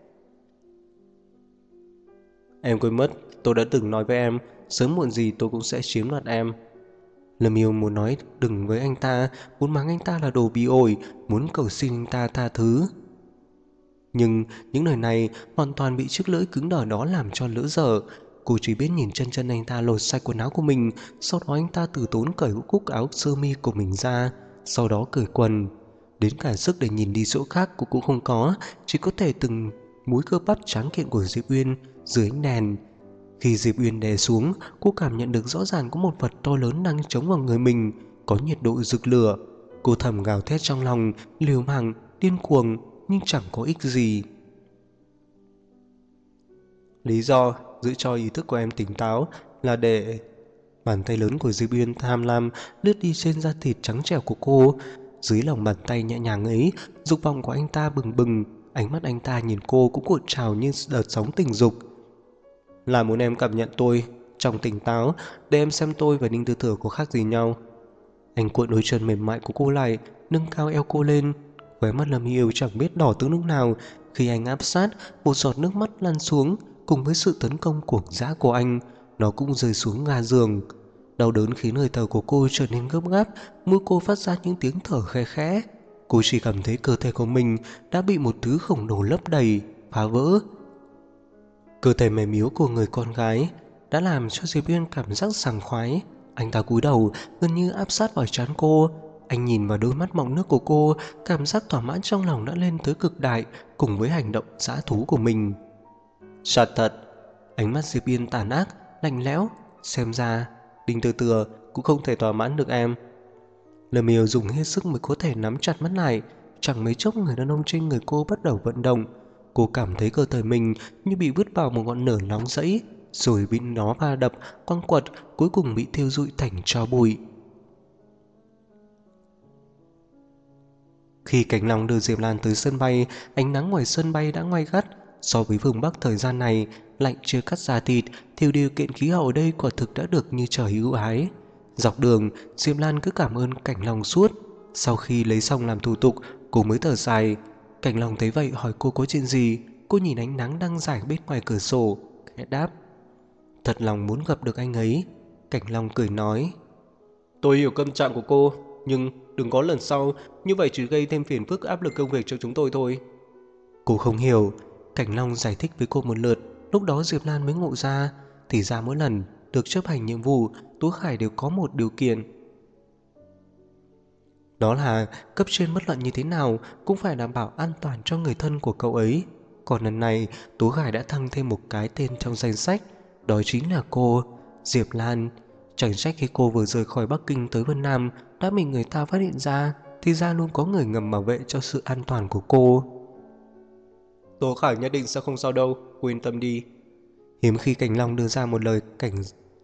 Em quên mất, tôi đã từng nói với em, sớm muộn gì tôi cũng sẽ chiếm đoạt em. Lâm Yêu muốn nói đừng với anh ta, muốn mắng anh ta là đồ bị ổi, muốn cầu xin anh ta tha thứ. Nhưng những lời này hoàn toàn bị chiếc lưỡi cứng đờ đó làm cho lỡ dở. Cô chỉ biết nhìn chân chân anh ta lột sạch quần áo của mình, sau đó anh ta từ tốn cởi cúc áo sơ mi của mình ra, sau đó cởi quần. Đến cả sức để nhìn đi chỗ khác cô cũng không có, chỉ có thể từng múi cơ bắp tráng kiện của Diệp Uyên dưới ánh đèn. Khi Diệp Uyên đè xuống, cô cảm nhận được rõ ràng có một vật to lớn đang chống vào người mình, có nhiệt độ rực lửa. Cô thầm gào thét trong lòng, liều mạng, điên cuồng, nhưng chẳng có ích gì. Lý do giữ cho ý thức của em tỉnh táo là để... Bàn tay lớn của Diệp Uyên tham lam lướt đi trên da thịt trắng trẻo của cô. Dưới lòng bàn tay nhẹ nhàng ấy, dục vọng của anh ta bừng bừng. Ánh mắt anh ta nhìn cô cũng cuộn trào như đợt sóng tình dục. Là muốn em cảm nhận tôi trong tỉnh táo, để em xem tôi và Ninh Tư Thừa có khác gì nhau. Anh cuộn đôi chân mềm mại của cô lại, nâng cao eo cô lên. Khóe mắt Lâm Yêu chẳng biết đỏ tới lúc nào khi anh áp sát, một giọt nước mắt lăn xuống. Cùng với sự tấn công cuồng dã của anh, nó cũng rơi xuống ga giường. Đau đớn khiến hơi thở của cô trở nên gấp gáp, mũi cô phát ra những tiếng thở khe khẽ. Cô chỉ cảm thấy cơ thể của mình đã bị một thứ khổng lồ lấp đầy, phá vỡ. Cơ thể mềm yếu của người con gái đã làm cho Diệp Uyên cảm giác sảng khoái. Anh ta cúi đầu, gần như áp sát vào trán cô. Anh nhìn vào đôi mắt mọng nước của cô, cảm giác thỏa mãn trong lòng đã lên tới cực đại, cùng với hành động dã thú của mình. Chặt thật. Ánh mắt Diệp Uyên tàn ác, lạnh lẽo. Xem ra Đinh Từ Từ cũng không thể thỏa mãn được em. Lâm Yêu dùng hết sức mới có thể nắm chặt mắt lại. Chẳng mấy chốc người đàn ông trên người cô bắt đầu vận động. Cô cảm thấy cơ thể mình như bị vứt vào một ngọn lửa nóng rẫy, rồi bị nó va đập, quăng quật, cuối cùng bị thiêu rụi thành tro bụi. Khi Cảnh Long đưa Diệp Lan tới sân bay, ánh nắng ngoài sân bay đã ngoay gắt. So với vùng Bắc thời gian này, lạnh chưa cắt da thịt, thì điều kiện khí hậu ở đây quả thực đã được như trời ưu ái. Dọc đường, Diệp Lan cứ cảm ơn Cảnh Long suốt. Sau khi lấy xong làm thủ tục, cô mới thở dài. Cảnh Long thấy vậy hỏi cô có chuyện gì. Cô nhìn ánh nắng đang rải bên ngoài cửa sổ, khẽ đáp: thật lòng muốn gặp được anh ấy. Cảnh Long cười nói: tôi hiểu tâm trạng của cô, nhưng đừng có lần sau, như vậy chỉ gây thêm phiền phức áp lực công việc cho chúng tôi thôi. Cô không hiểu. Cảnh Long giải thích với cô một lượt. Lúc đó Diệp Lan mới ngộ ra, thì ra mỗi lần được chấp hành nhiệm vụ, Tú Khải đều có một điều kiện. Đó là cấp trên bất luận như thế nào cũng phải đảm bảo an toàn cho người thân của cậu ấy. Còn lần này, Tú Khải đã thăng thêm một cái tên trong danh sách, đó chính là cô, Diệp Lan. Chẳng trách khi cô vừa rời khỏi Bắc Kinh tới Vân Nam đã bị người ta phát hiện ra, thì ra luôn có người ngầm bảo vệ cho sự an toàn của cô. Tố Khải nhất định sẽ không sao đâu, cô yên tâm đi. Hiếm khi Cảnh Long đưa ra một lời cảnh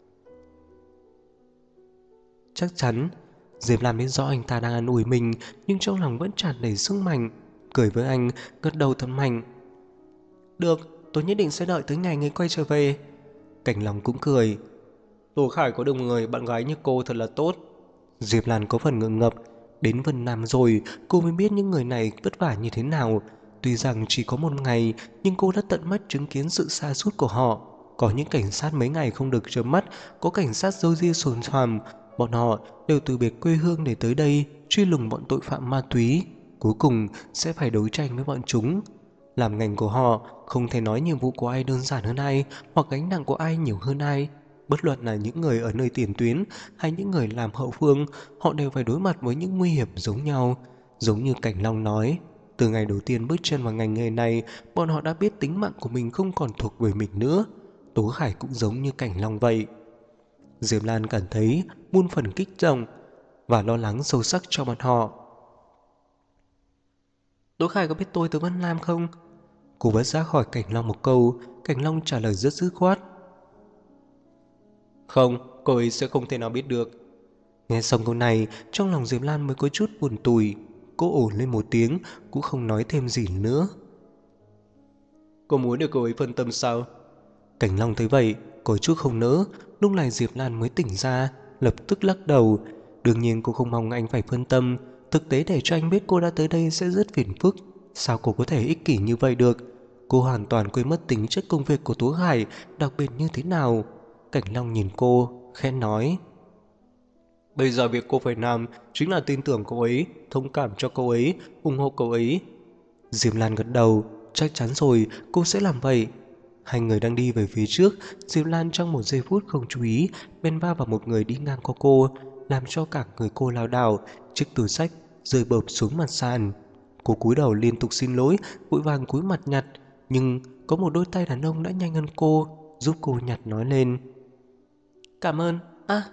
chắc chắn. Diệp Lam biết rõ anh ta đang an ủi mình, nhưng trong lòng vẫn tràn đầy sức mạnh. Cười với anh, gật đầu thật mạnh: được, tôi nhất định sẽ đợi tới ngày người quay trở về. Cảnh Long cũng cười: Tố Khải có được một người bạn gái như cô thật là tốt. Diệp Lan có phần ngượng ngập. Đến Vân Nam rồi, cô mới biết những người này vất vả như thế nào. Tuy rằng chỉ có một ngày, nhưng cô đã tận mắt chứng kiến sự sa sút của họ. Có những cảnh sát mấy ngày không được chớp mắt, có cảnh sát râu ria xồm xoàm. Bọn họ đều từ biệt quê hương để tới đây truy lùng bọn tội phạm ma túy. Cuối cùng sẽ phải đấu tranh với bọn chúng. Làm ngành của họ, không thể nói nhiệm vụ của ai đơn giản hơn ai, hoặc gánh nặng của ai nhiều hơn ai. Bất luận là những người ở nơi tiền tuyến hay những người làm hậu phương, họ đều phải đối mặt với những nguy hiểm giống nhau. Giống như Cảnh Long nói, từ ngày đầu tiên bước chân vào ngành nghề này, bọn họ đã biết tính mạng của mình không còn thuộc về mình nữa. Tố Khải cũng giống như Cảnh Long vậy. Diệp Lan cảm thấy muôn phần kích động và lo lắng sâu sắc cho bọn họ. Tố Khải có biết tôi từ Vân Nam không? Cô bất giác hỏi Cảnh Long một câu. Cảnh Long trả lời rất dứt khoát: không, cô ấy sẽ không thể nào biết được. Nghe xong câu này, trong lòng Diệp Lan mới có chút buồn tủi. Cô ồ lên một tiếng, cũng không nói thêm gì nữa. Cô muốn được cô ấy phân tâm sao? Cảnh Long thấy vậy, có chút không nỡ. Lúc này Diệp Lan mới tỉnh ra, lập tức lắc đầu. Đương nhiên cô không mong anh phải phân tâm. Thực tế để cho anh biết cô đã tới đây sẽ rất phiền phức. Sao cô có thể ích kỷ như vậy được? Cô hoàn toàn quên mất tính chất công việc của Tú Hải đặc biệt như thế nào. Cảnh Long nhìn cô, khẽ nói: bây giờ việc cô phải làm chính là tin tưởng cô ấy, thông cảm cho cô ấy, ủng hộ cô ấy. Diệp Lan gật đầu, chắc chắn rồi, cô sẽ làm vậy. Hai người đang đi về phía trước, Diệp Lan trong một giây phút không chú ý, bèn va vào một người đi ngang qua cô, làm cho cả người cô lảo đảo, chiếc túi xách rơi bợp xuống mặt sàn. Cô cúi đầu liên tục xin lỗi, vội vàng cúi mặt nhặt, nhưng có một đôi tay đàn ông đã nhanh hơn cô, giúp cô nhặt nói lên: cảm ơn.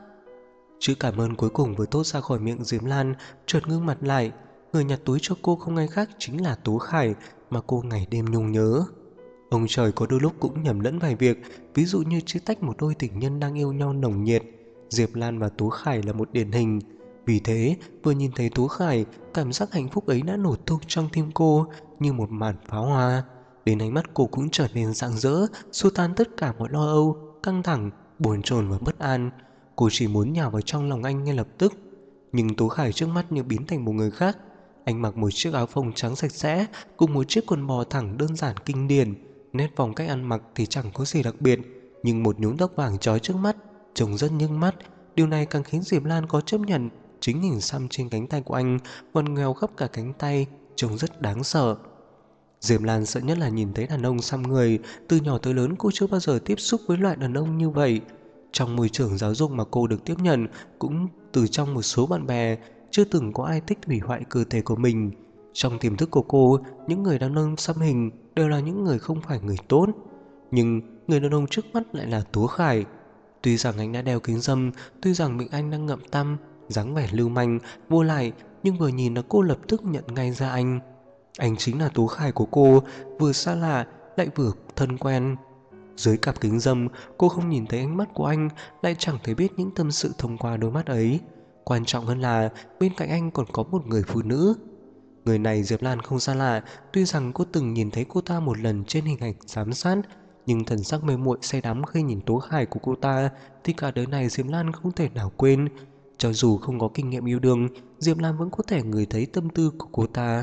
Chữ cảm ơn cuối cùng vừa thốt ra khỏi miệng Diệp Lan, chợt ngưng mặt lại. Người nhặt túi cho cô không ai khác chính là Tú Khải mà cô ngày đêm nhung nhớ. Ông trời có đôi lúc cũng nhầm lẫn vài việc, ví dụ như chia tách một đôi tình nhân đang yêu nhau nồng nhiệt. Diệp Lan và Tú Khải là một điển hình. Vì thế, vừa nhìn thấy Tú Khải, cảm giác hạnh phúc ấy đã nổ tung trong tim cô như một màn pháo hoa. Đến ánh mắt cô cũng trở nên rạng rỡ, xua tan tất cả mọi lo âu, căng thẳng, bồn chồn và bất an. Cô chỉ muốn nhào vào trong lòng anh ngay lập tức. Nhưng Tú Khải trước mắt như biến thành một người khác. Anh mặc một chiếc áo phông trắng sạch sẽ cùng một chiếc quần bò thẳng đơn giản kinh điển. Nét phong cách ăn mặc thì chẳng có gì đặc biệt, nhưng một nhúm tóc vàng trói trước mắt trông rất nhức mắt. Điều này càng khiến Diệp Lan có chấp nhận. Chính hình xăm trên cánh tay của anh còn ngoèo khắp cả cánh tay, trông rất đáng sợ. Diệp Lan sợ nhất là nhìn thấy đàn ông xăm người. Từ nhỏ tới lớn cô chưa bao giờ tiếp xúc với loại đàn ông như vậy. Trong môi trường giáo dục mà cô được tiếp nhận, cũng từ trong một số bạn bè, chưa từng có ai thích hủy hoại cơ thể của mình. Trong tiềm thức của cô, những người đàn ông xăm hình đều là những người không phải người tốt. Nhưng người đàn ông trước mắt lại là Tú Khải. Tuy rằng anh đã đeo kính râm, tuy rằng miệng anh đang ngậm tăm, dáng vẻ lưu manh, vô lại, nhưng vừa nhìn là cô lập tức nhận ngay ra anh. Anh chính là Tú Khải của cô, vừa xa lạ lại vừa thân quen. Dưới cặp kính râm, cô không nhìn thấy ánh mắt của anh, lại chẳng thể biết những tâm sự thông qua đôi mắt ấy. Quan trọng hơn là bên cạnh anh còn có một người phụ nữ. Người này Diệp Lan không xa lạ, tuy rằng cô từng nhìn thấy cô ta một lần trên hình ảnh giám sát, Nhưng thần sắc mê muội say đắm khi nhìn Tố Khải của cô ta thì cả đời này Diệp Lan không thể nào quên. Cho dù không có kinh nghiệm yêu đương, Diệp Lan vẫn có thể ngửi thấy tâm tư của cô ta.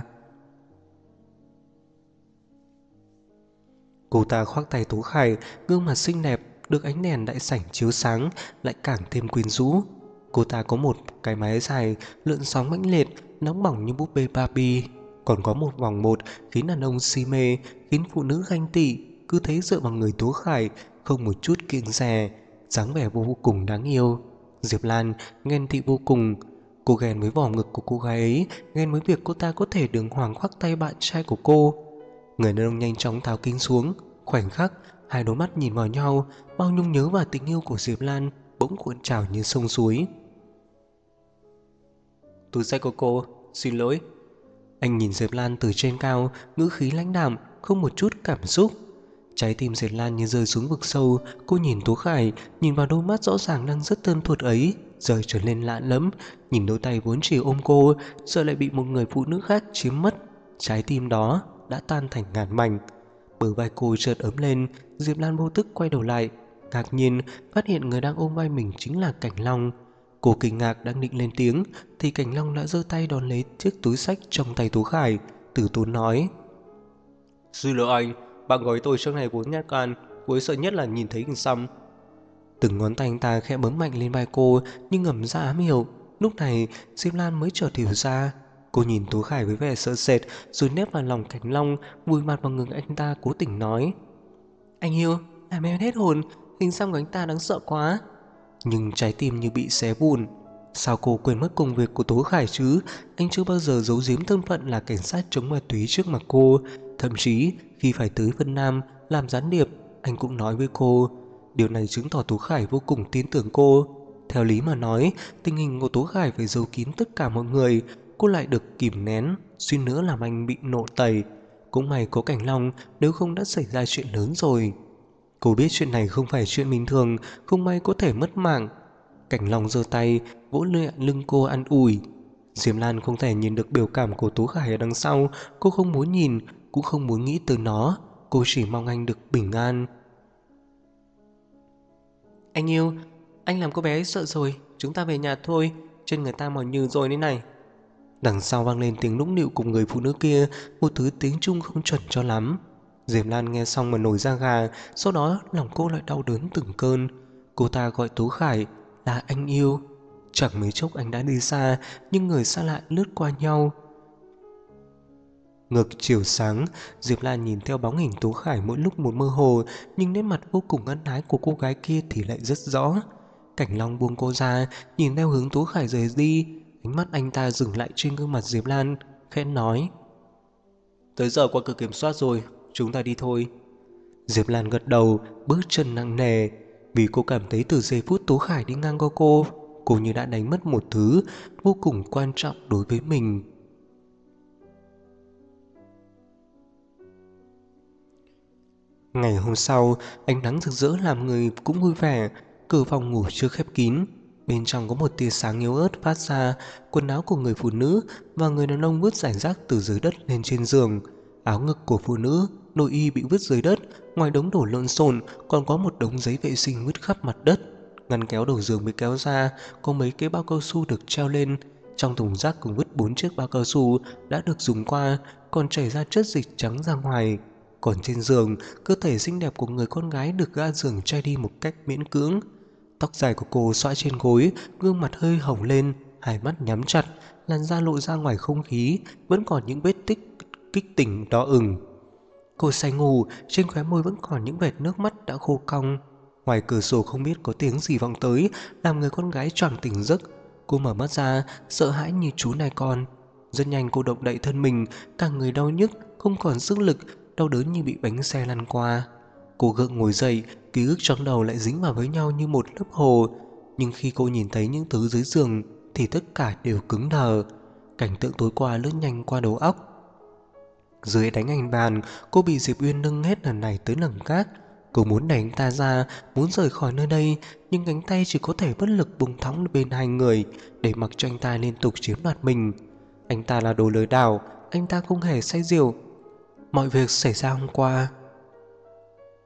Cô ta khoác tay Tố Khải, gương mặt xinh đẹp được ánh đèn đại sảnh chiếu sáng lại càng thêm quyến rũ. Cô ta có một cái mái dài lượn sóng mãnh liệt, nóng bỏng như búp bê Barbie, còn có một vòng một khiến đàn ông si mê, khiến phụ nữ ganh tị, cứ thấy dựa vào người Tố Khải không một chút kiêng dè, dáng vẻ vô cùng đáng yêu. Diệp Lan ghen tị vô cùng. Cô ghen với vỏ ngực của cô gái ấy, ghen với việc cô ta có thể đường hoàng khoác tay bạn trai của cô. Người đàn ông nhanh chóng tháo kính xuống. Khoảnh khắc hai đôi mắt nhìn vào nhau, bao nhung nhớ và tình yêu của Diệp Lan bỗng cuộn trào như sông suối. Túi sách của cô, xin lỗi. Anh nhìn Diệp Lan từ trên cao, ngữ khí lãnh đạm, không một chút cảm xúc. Trái tim Diệp Lan như rơi xuống vực sâu. Cô nhìn Tố Khải, nhìn vào đôi mắt rõ ràng đang rất thân thuộc ấy, giờ trở nên lạ lẫm. Nhìn đôi tay vốn chỉ ôm cô, giờ lại bị một người phụ nữ khác chiếm mất. Trái tim đó đã tan thành ngàn mảnh. Bờ vai cô chợt ấm lên. Diệp Lan vô thức quay đầu lại, ngạc nhiên phát hiện người đang ôm vai mình chính là Cảnh Long. Cô kinh ngạc đang định lên tiếng thì Cảnh Long đã giơ tay đón lấy chiếc túi xách trong tay Tố Khải, từ tốn nói: "Xin lỗi anh, bạn gói tôi trước này vốn nhát gan, cô ấy sợ nhất là nhìn thấy hình xăm." Từng ngón tay anh ta khẽ bấm mạnh lên vai cô, nhưng ngầm ra ám hiểu. Lúc này Diệp Lan mới chợt hiểu ra. Cô nhìn Tố Khải với vẻ sợ sệt, rồi nép vào lòng Cảnh Long, vùi mặt vào ngực anh ta, cố tình nói: "Anh yêu, làm em hết hồn, hình xăm của anh ta đáng sợ quá." Nhưng trái tim như bị xé vụn. Sao cô quên mất công việc của Tố Khải chứ? Anh chưa bao giờ giấu giếm thân phận là cảnh sát chống ma túy trước mặt cô. Thậm chí khi phải tới Vân Nam làm gián điệp, anh cũng nói với cô. Điều này chứng tỏ Tố Khải vô cùng tin tưởng cô. Theo lý mà nói, tình hình của Tố Khải phải giấu kín tất cả mọi người, cô lại được kìm nén, suýt nữa làm anh bị nộ tẩy. Cũng may có Cảnh Long, nếu không đã xảy ra chuyện lớn rồi. Cô biết chuyện này không phải chuyện bình thường, không may có thể mất mạng. Cảnh Long giơ tay vỗ lưng cô an ủi. Diệp Lan không thể nhìn được biểu cảm của Tố Khải ở đằng sau. Cô không muốn nhìn, cũng không muốn nghĩ từ nó. Cô chỉ mong anh được bình an. "Anh yêu, anh làm cô bé ấy sợ rồi, chúng ta về nhà thôi, chân người ta mỏi nhừ rồi đấy này." Đằng sau vang lên tiếng nũng nịu của người phụ nữ kia, một thứ tiếng Trung không chuẩn cho lắm. Diệp Lan nghe xong mà nổi da gà, sau đó lòng cô lại đau đớn từng cơn. Cô ta gọi Tố Khải là anh yêu. Chẳng mấy chốc anh đã đi xa, nhưng người xa lạ lướt qua nhau. Ngược chiều sáng, Diệp Lan nhìn theo bóng hình Tố Khải mỗi lúc một mơ hồ, nhưng nét mặt vô cùng ân ái của cô gái kia thì lại rất rõ. Cảnh Long buông cô ra, nhìn theo hướng Tố Khải rời đi, ánh mắt anh ta dừng lại trên gương mặt Diệp Lan, khẽ nói: "Tới giờ qua cửa kiểm soát rồi, chúng ta đi thôi." Diệp Lan gật đầu, bước chân nặng nề, vì cô cảm thấy từ giây phút Tố Khải đi ngang qua cô như đã đánh mất một thứ vô cùng quan trọng đối với mình. Ngày hôm sau, ánh nắng rực rỡ làm người cũng vui vẻ. Cửa phòng ngủ chưa khép kín, bên trong có một tia sáng yếu ớt phát ra. Quần áo của người phụ nữ và người đàn ông vứt rải rác từ dưới đất lên trên giường. Áo ngực của phụ nữ, nội y bị vứt dưới đất. Ngoài đống đổ lộn xộn còn có một đống giấy vệ sinh vứt khắp mặt đất. Ngăn kéo đầu giường bị kéo ra, có mấy cái bao cao su được treo lên. Trong thùng rác cũng vứt 4 chiếc bao cao su đã được dùng qua, còn chảy ra chất dịch trắng ra ngoài. Còn trên giường, cơ thể xinh đẹp của người con gái được ga giường che đi một cách miễn cưỡng. Tóc dài của cô xõa trên gối, gương mặt hơi hồng lên, hai mắt nhắm chặt, làn da lộ ra ngoài không khí, vẫn còn những vết tích kích tỉnh đỏ ửng. Cô say ngủ, trên khóe môi vẫn còn những vệt nước mắt đã khô cong. Ngoài cửa sổ không biết có tiếng gì vọng tới, làm người con gái choàng tỉnh giấc. Cô mở mắt ra, sợ hãi như chú nai con. Rất nhanh cô động đậy thân mình, cả người đau nhức, không còn sức lực, đau đớn như bị bánh xe lăn qua. Cô gượng ngồi dậy, ký ức trong đầu lại dính vào với nhau như một lớp hồ. Nhưng khi cô nhìn thấy những thứ dưới giường thì tất cả đều cứng đờ. Cảnh tượng tối qua lướt nhanh qua đầu óc. Dưới đánh anh bàn, cô bị Diệp Uyên nâng hết lần này tới lần khác. Cô muốn đẩy anh ta ra, muốn rời khỏi nơi đây, nhưng cánh tay chỉ có thể bất lực bùng thõng bên hai người, để mặc cho anh ta liên tục chiếm đoạt mình. Anh ta là đồ lừa đảo, anh ta không hề say rượu. Mọi việc xảy ra hôm qua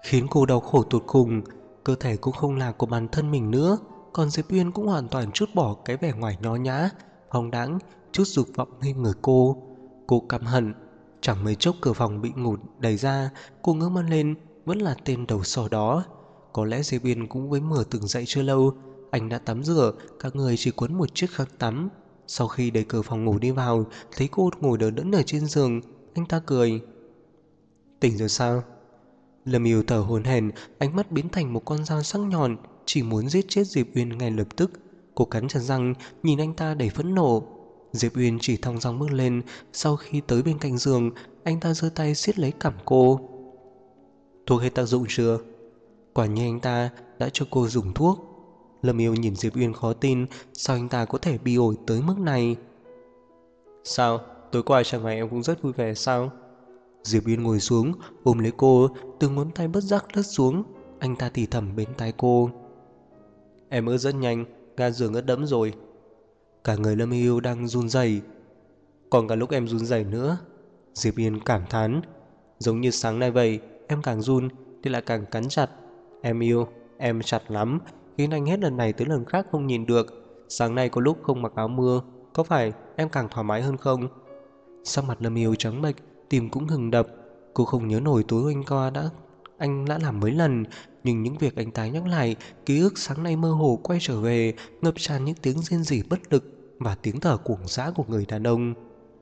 khiến cô đau khổ tột cùng. Cơ thể cũng không là của bản thân mình nữa, còn Diệp Uyên cũng hoàn toàn trút bỏ cái vẻ ngoài nho nhã, phóng đãng, chút dục vọng lên người cô. Cô căm hận. Chẳng mấy chốc cửa phòng bị ngủ đẩy ra, cô ngước mắt lên, vẫn là tên đầu sỏ đó. Có lẽ Diệp Uyên cũng với mở từng dậy chưa lâu, anh đã tắm rửa, cả người chỉ quấn một chiếc khăn tắm. Sau khi đẩy cửa phòng ngủ đi vào, thấy cô ngồi đờ đẫn ở trên giường, anh ta cười. Tỉnh rồi sao? Lâm Yêu thở hổn hển, ánh mắt biến thành một con dao sắc nhọn, chỉ muốn giết chết Diệp Uyên ngay lập tức. Cô cắn chặt răng, nhìn anh ta đầy phẫn nộ. Diệp Uyên chỉ thong dong bước lên, sau khi tới bên cạnh giường, anh ta giơ tay siết lấy cằm cô. Thuốc hết tác dụng chưa? Quả nhiên anh ta đã cho cô dùng thuốc. Lâm Yêu nhìn Diệp Uyên khó tin, sao anh ta có thể bi ổi tới mức này? Sao? Tối qua chẳng phải em cũng rất vui vẻ sao? Diệp Uyên ngồi xuống, ôm lấy cô, từng ngón tay bất giác lướt xuống. Anh ta thì thầm bên tai cô. Em ướt rất nhanh, ga giường ướt đẫm rồi. Cả người Lâm Yêu đang run rẩy, còn cả lúc em run rẩy nữa. Diệp Uyên cảm thán. Giống như sáng nay vậy, em càng run thì lại càng cắn chặt. Em yêu, em chặt lắm, khiến anh hết lần này tới lần khác không nhìn được. Sáng nay có lúc không mặc áo mưa, có phải em càng thoải mái hơn không? Sắc mặt Lâm Yêu trắng bệch, tim cũng ngừng đập. Cô không nhớ nổi tối hôm qua anh đã làm mấy lần, nhưng những việc anh ta nhắc lại, ký ức sáng nay mơ hồ quay trở về, ngập tràn những tiếng rên rỉ bất lực và tiếng thở cuồng dã của người đàn ông,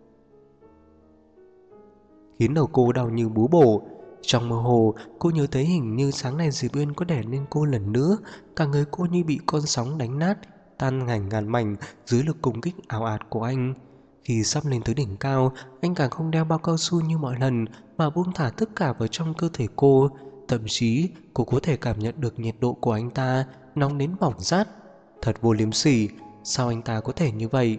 khiến đầu cô đau như búa bổ. Trong mơ hồ, cô nhớ thấy hình như sáng nay Diệp Uyên có đè lên cô lần nữa, cả người cô như bị con sóng đánh nát, tan thành ngàn mảnh dưới lực công kích ảo ạt của anh. Khi sắp lên tới đỉnh cao, anh càng không đeo bao cao su như mọi lần mà buông thả tất cả vào trong cơ thể cô. Thậm chí, cô có thể cảm nhận được nhiệt độ của anh ta nóng đến bỏng rát. Thật vô liêm sỉ, sao anh ta có thể như vậy?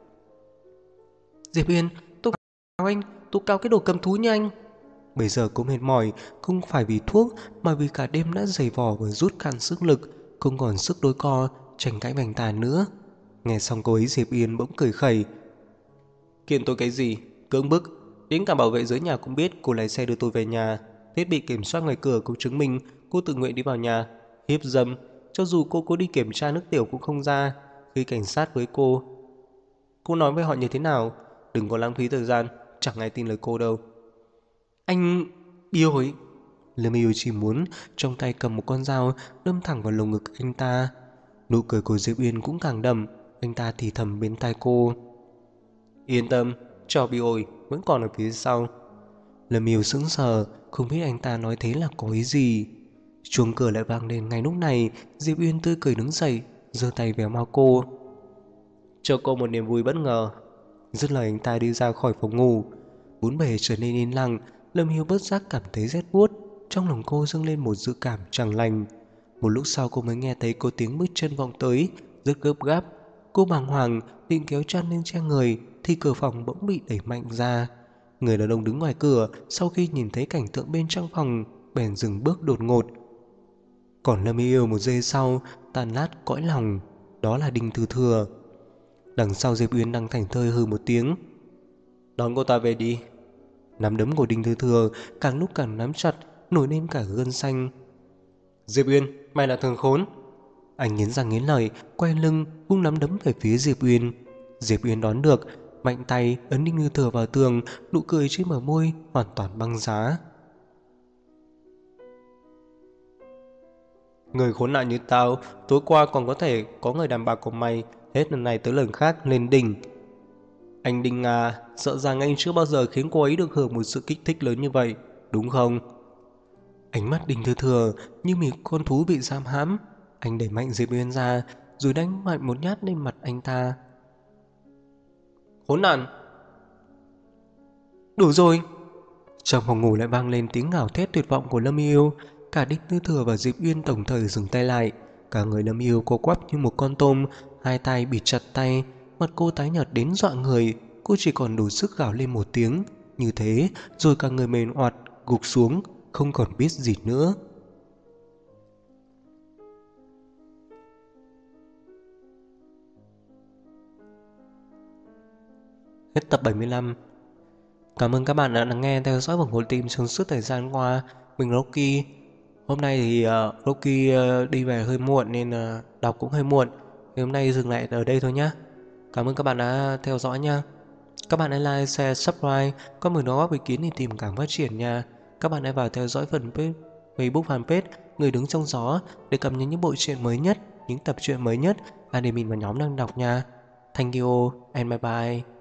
Diệp Uyên, tôi cáo anh, tôi cáo cái đồ cầm thú như anh. Bây giờ cô mệt mỏi, không phải vì thuốc mà vì cả đêm đã giày vò và rút cạn sức lực, không còn sức đôi co, tranh cãi bành tàn nữa. Nghe xong cô ấy, Diệp Yên bỗng cười khẩy. Kiện tôi cái gì? Cưỡng bức. Đến cả bảo vệ dưới nhà cũng biết cô lái xe đưa tôi về nhà. Thiết bị kiểm soát ngoài cửa cũng chứng minh cô tự nguyện đi vào nhà. Hiếp dâm. Cho dù cô có đi kiểm tra nước tiểu cũng không ra. Khi cảnh sát với cô nói với họ như thế nào? Đừng có lãng phí thời gian, chẳng ai tin lời cô đâu. Anh yêu ấy. Lâm yêu chỉ muốn trong tay cầm một con dao đâm thẳng vào lồng ngực anh ta. Nụ cười của Diệp Uyên cũng càng đậm. Anh ta thì thầm bên tai cô. Yên tâm, trò bị ổi vẫn còn ở phía sau. Lâm yêu sững sờ, không biết anh ta nói thế là có ý gì. Chuông cửa lại vang lên ngay lúc này. Diệp Uyên tươi cười đứng dậy, giơ tay véo mau cô. Cho cô một niềm vui bất ngờ. Dứt lời anh ta đi ra khỏi phòng ngủ. Bốn bề trở nên yên lặng. Lâm Hiếu bất giác cảm thấy rét buốt. Trong lòng cô dâng lên một dự cảm chẳng lành. Một lúc sau cô mới nghe thấy có tiếng bước chân vọng tới, rất gấp gáp. Cô bàng hoàng định kéo chăn lên che người thì cửa phòng bỗng bị đẩy mạnh ra. Người đàn ông đứng ngoài cửa sau khi nhìn thấy cảnh tượng bên trong phòng bèn dừng bước đột ngột. Còn Lâm Yêu một giây sau tan nát cõi lòng. Đó là Đinh Thư Thừa. Đằng sau Diệp Uyên đang thảnh thơi hừ một tiếng. Đón cô ta về đi. Nắm đấm của Đinh Thư Thừa càng lúc càng nắm chặt, nổi lên cả gân xanh. Diệp Uyên, mày là thằng khốn. Anh nghiến răng nghiến lợi, quay lưng vung nắm đấm về phía Diệp Uyên. Diệp Uyên đón được, mạnh tay ấn Đinh Thư Thừa vào tường, nụ cười trên bờ môi hoàn toàn băng giá. Người khốn nạn như tao, tối qua còn có thể có người đàn bà của mày, hết lần này tới lần khác lên đỉnh. Anh Đinh à, sợ rằng anh chưa bao giờ khiến cô ấy được hưởng một sự kích thích lớn như vậy, đúng không? Ánh mắt Đinh Thư Thừa như một con thú bị giam hãm. Anh đẩy mạnh Diệp Uyên ra, rồi đánh mạnh một nhát lên mặt anh ta. Khốn nạn! Đủ rồi! Trong phòng ngủ lại vang lên tiếng gào thét tuyệt vọng của Lâm Yêu. Cả Đinh Thư Thừa và Diệp Uyên đồng thời dừng tay lại. Cả người Lâm Yêu co quắp như một con tôm, hai tay bịt chặt tay, mặt cô tái nhợt đến dọa người. Cô chỉ còn đủ sức gào lên một tiếng như thế, rồi cả người mềm oặt gục xuống, không còn biết gì nữa. Hết tập 75. Cảm ơn các bạn đã lắng nghe theo dõi và ngồi tim trong suốt thời gian qua. Mình Rocky. Hôm nay thì Rocky đi về hơi muộn nên đọc cũng hơi muộn. Thì hôm nay dừng lại ở đây thôi nhá. Cảm ơn các bạn đã theo dõi nha. Các bạn hãy like, share, subscribe, có mình đóng góp ý kiến để tìm cảm phát triển nha. Các bạn hãy vào theo dõi phần Facebook fanpage Người đứng trong gió để cập nhật những bộ truyện mới nhất, những tập truyện mới nhất, để mình vào nhóm đang đọc nha. Thank you and bye bye.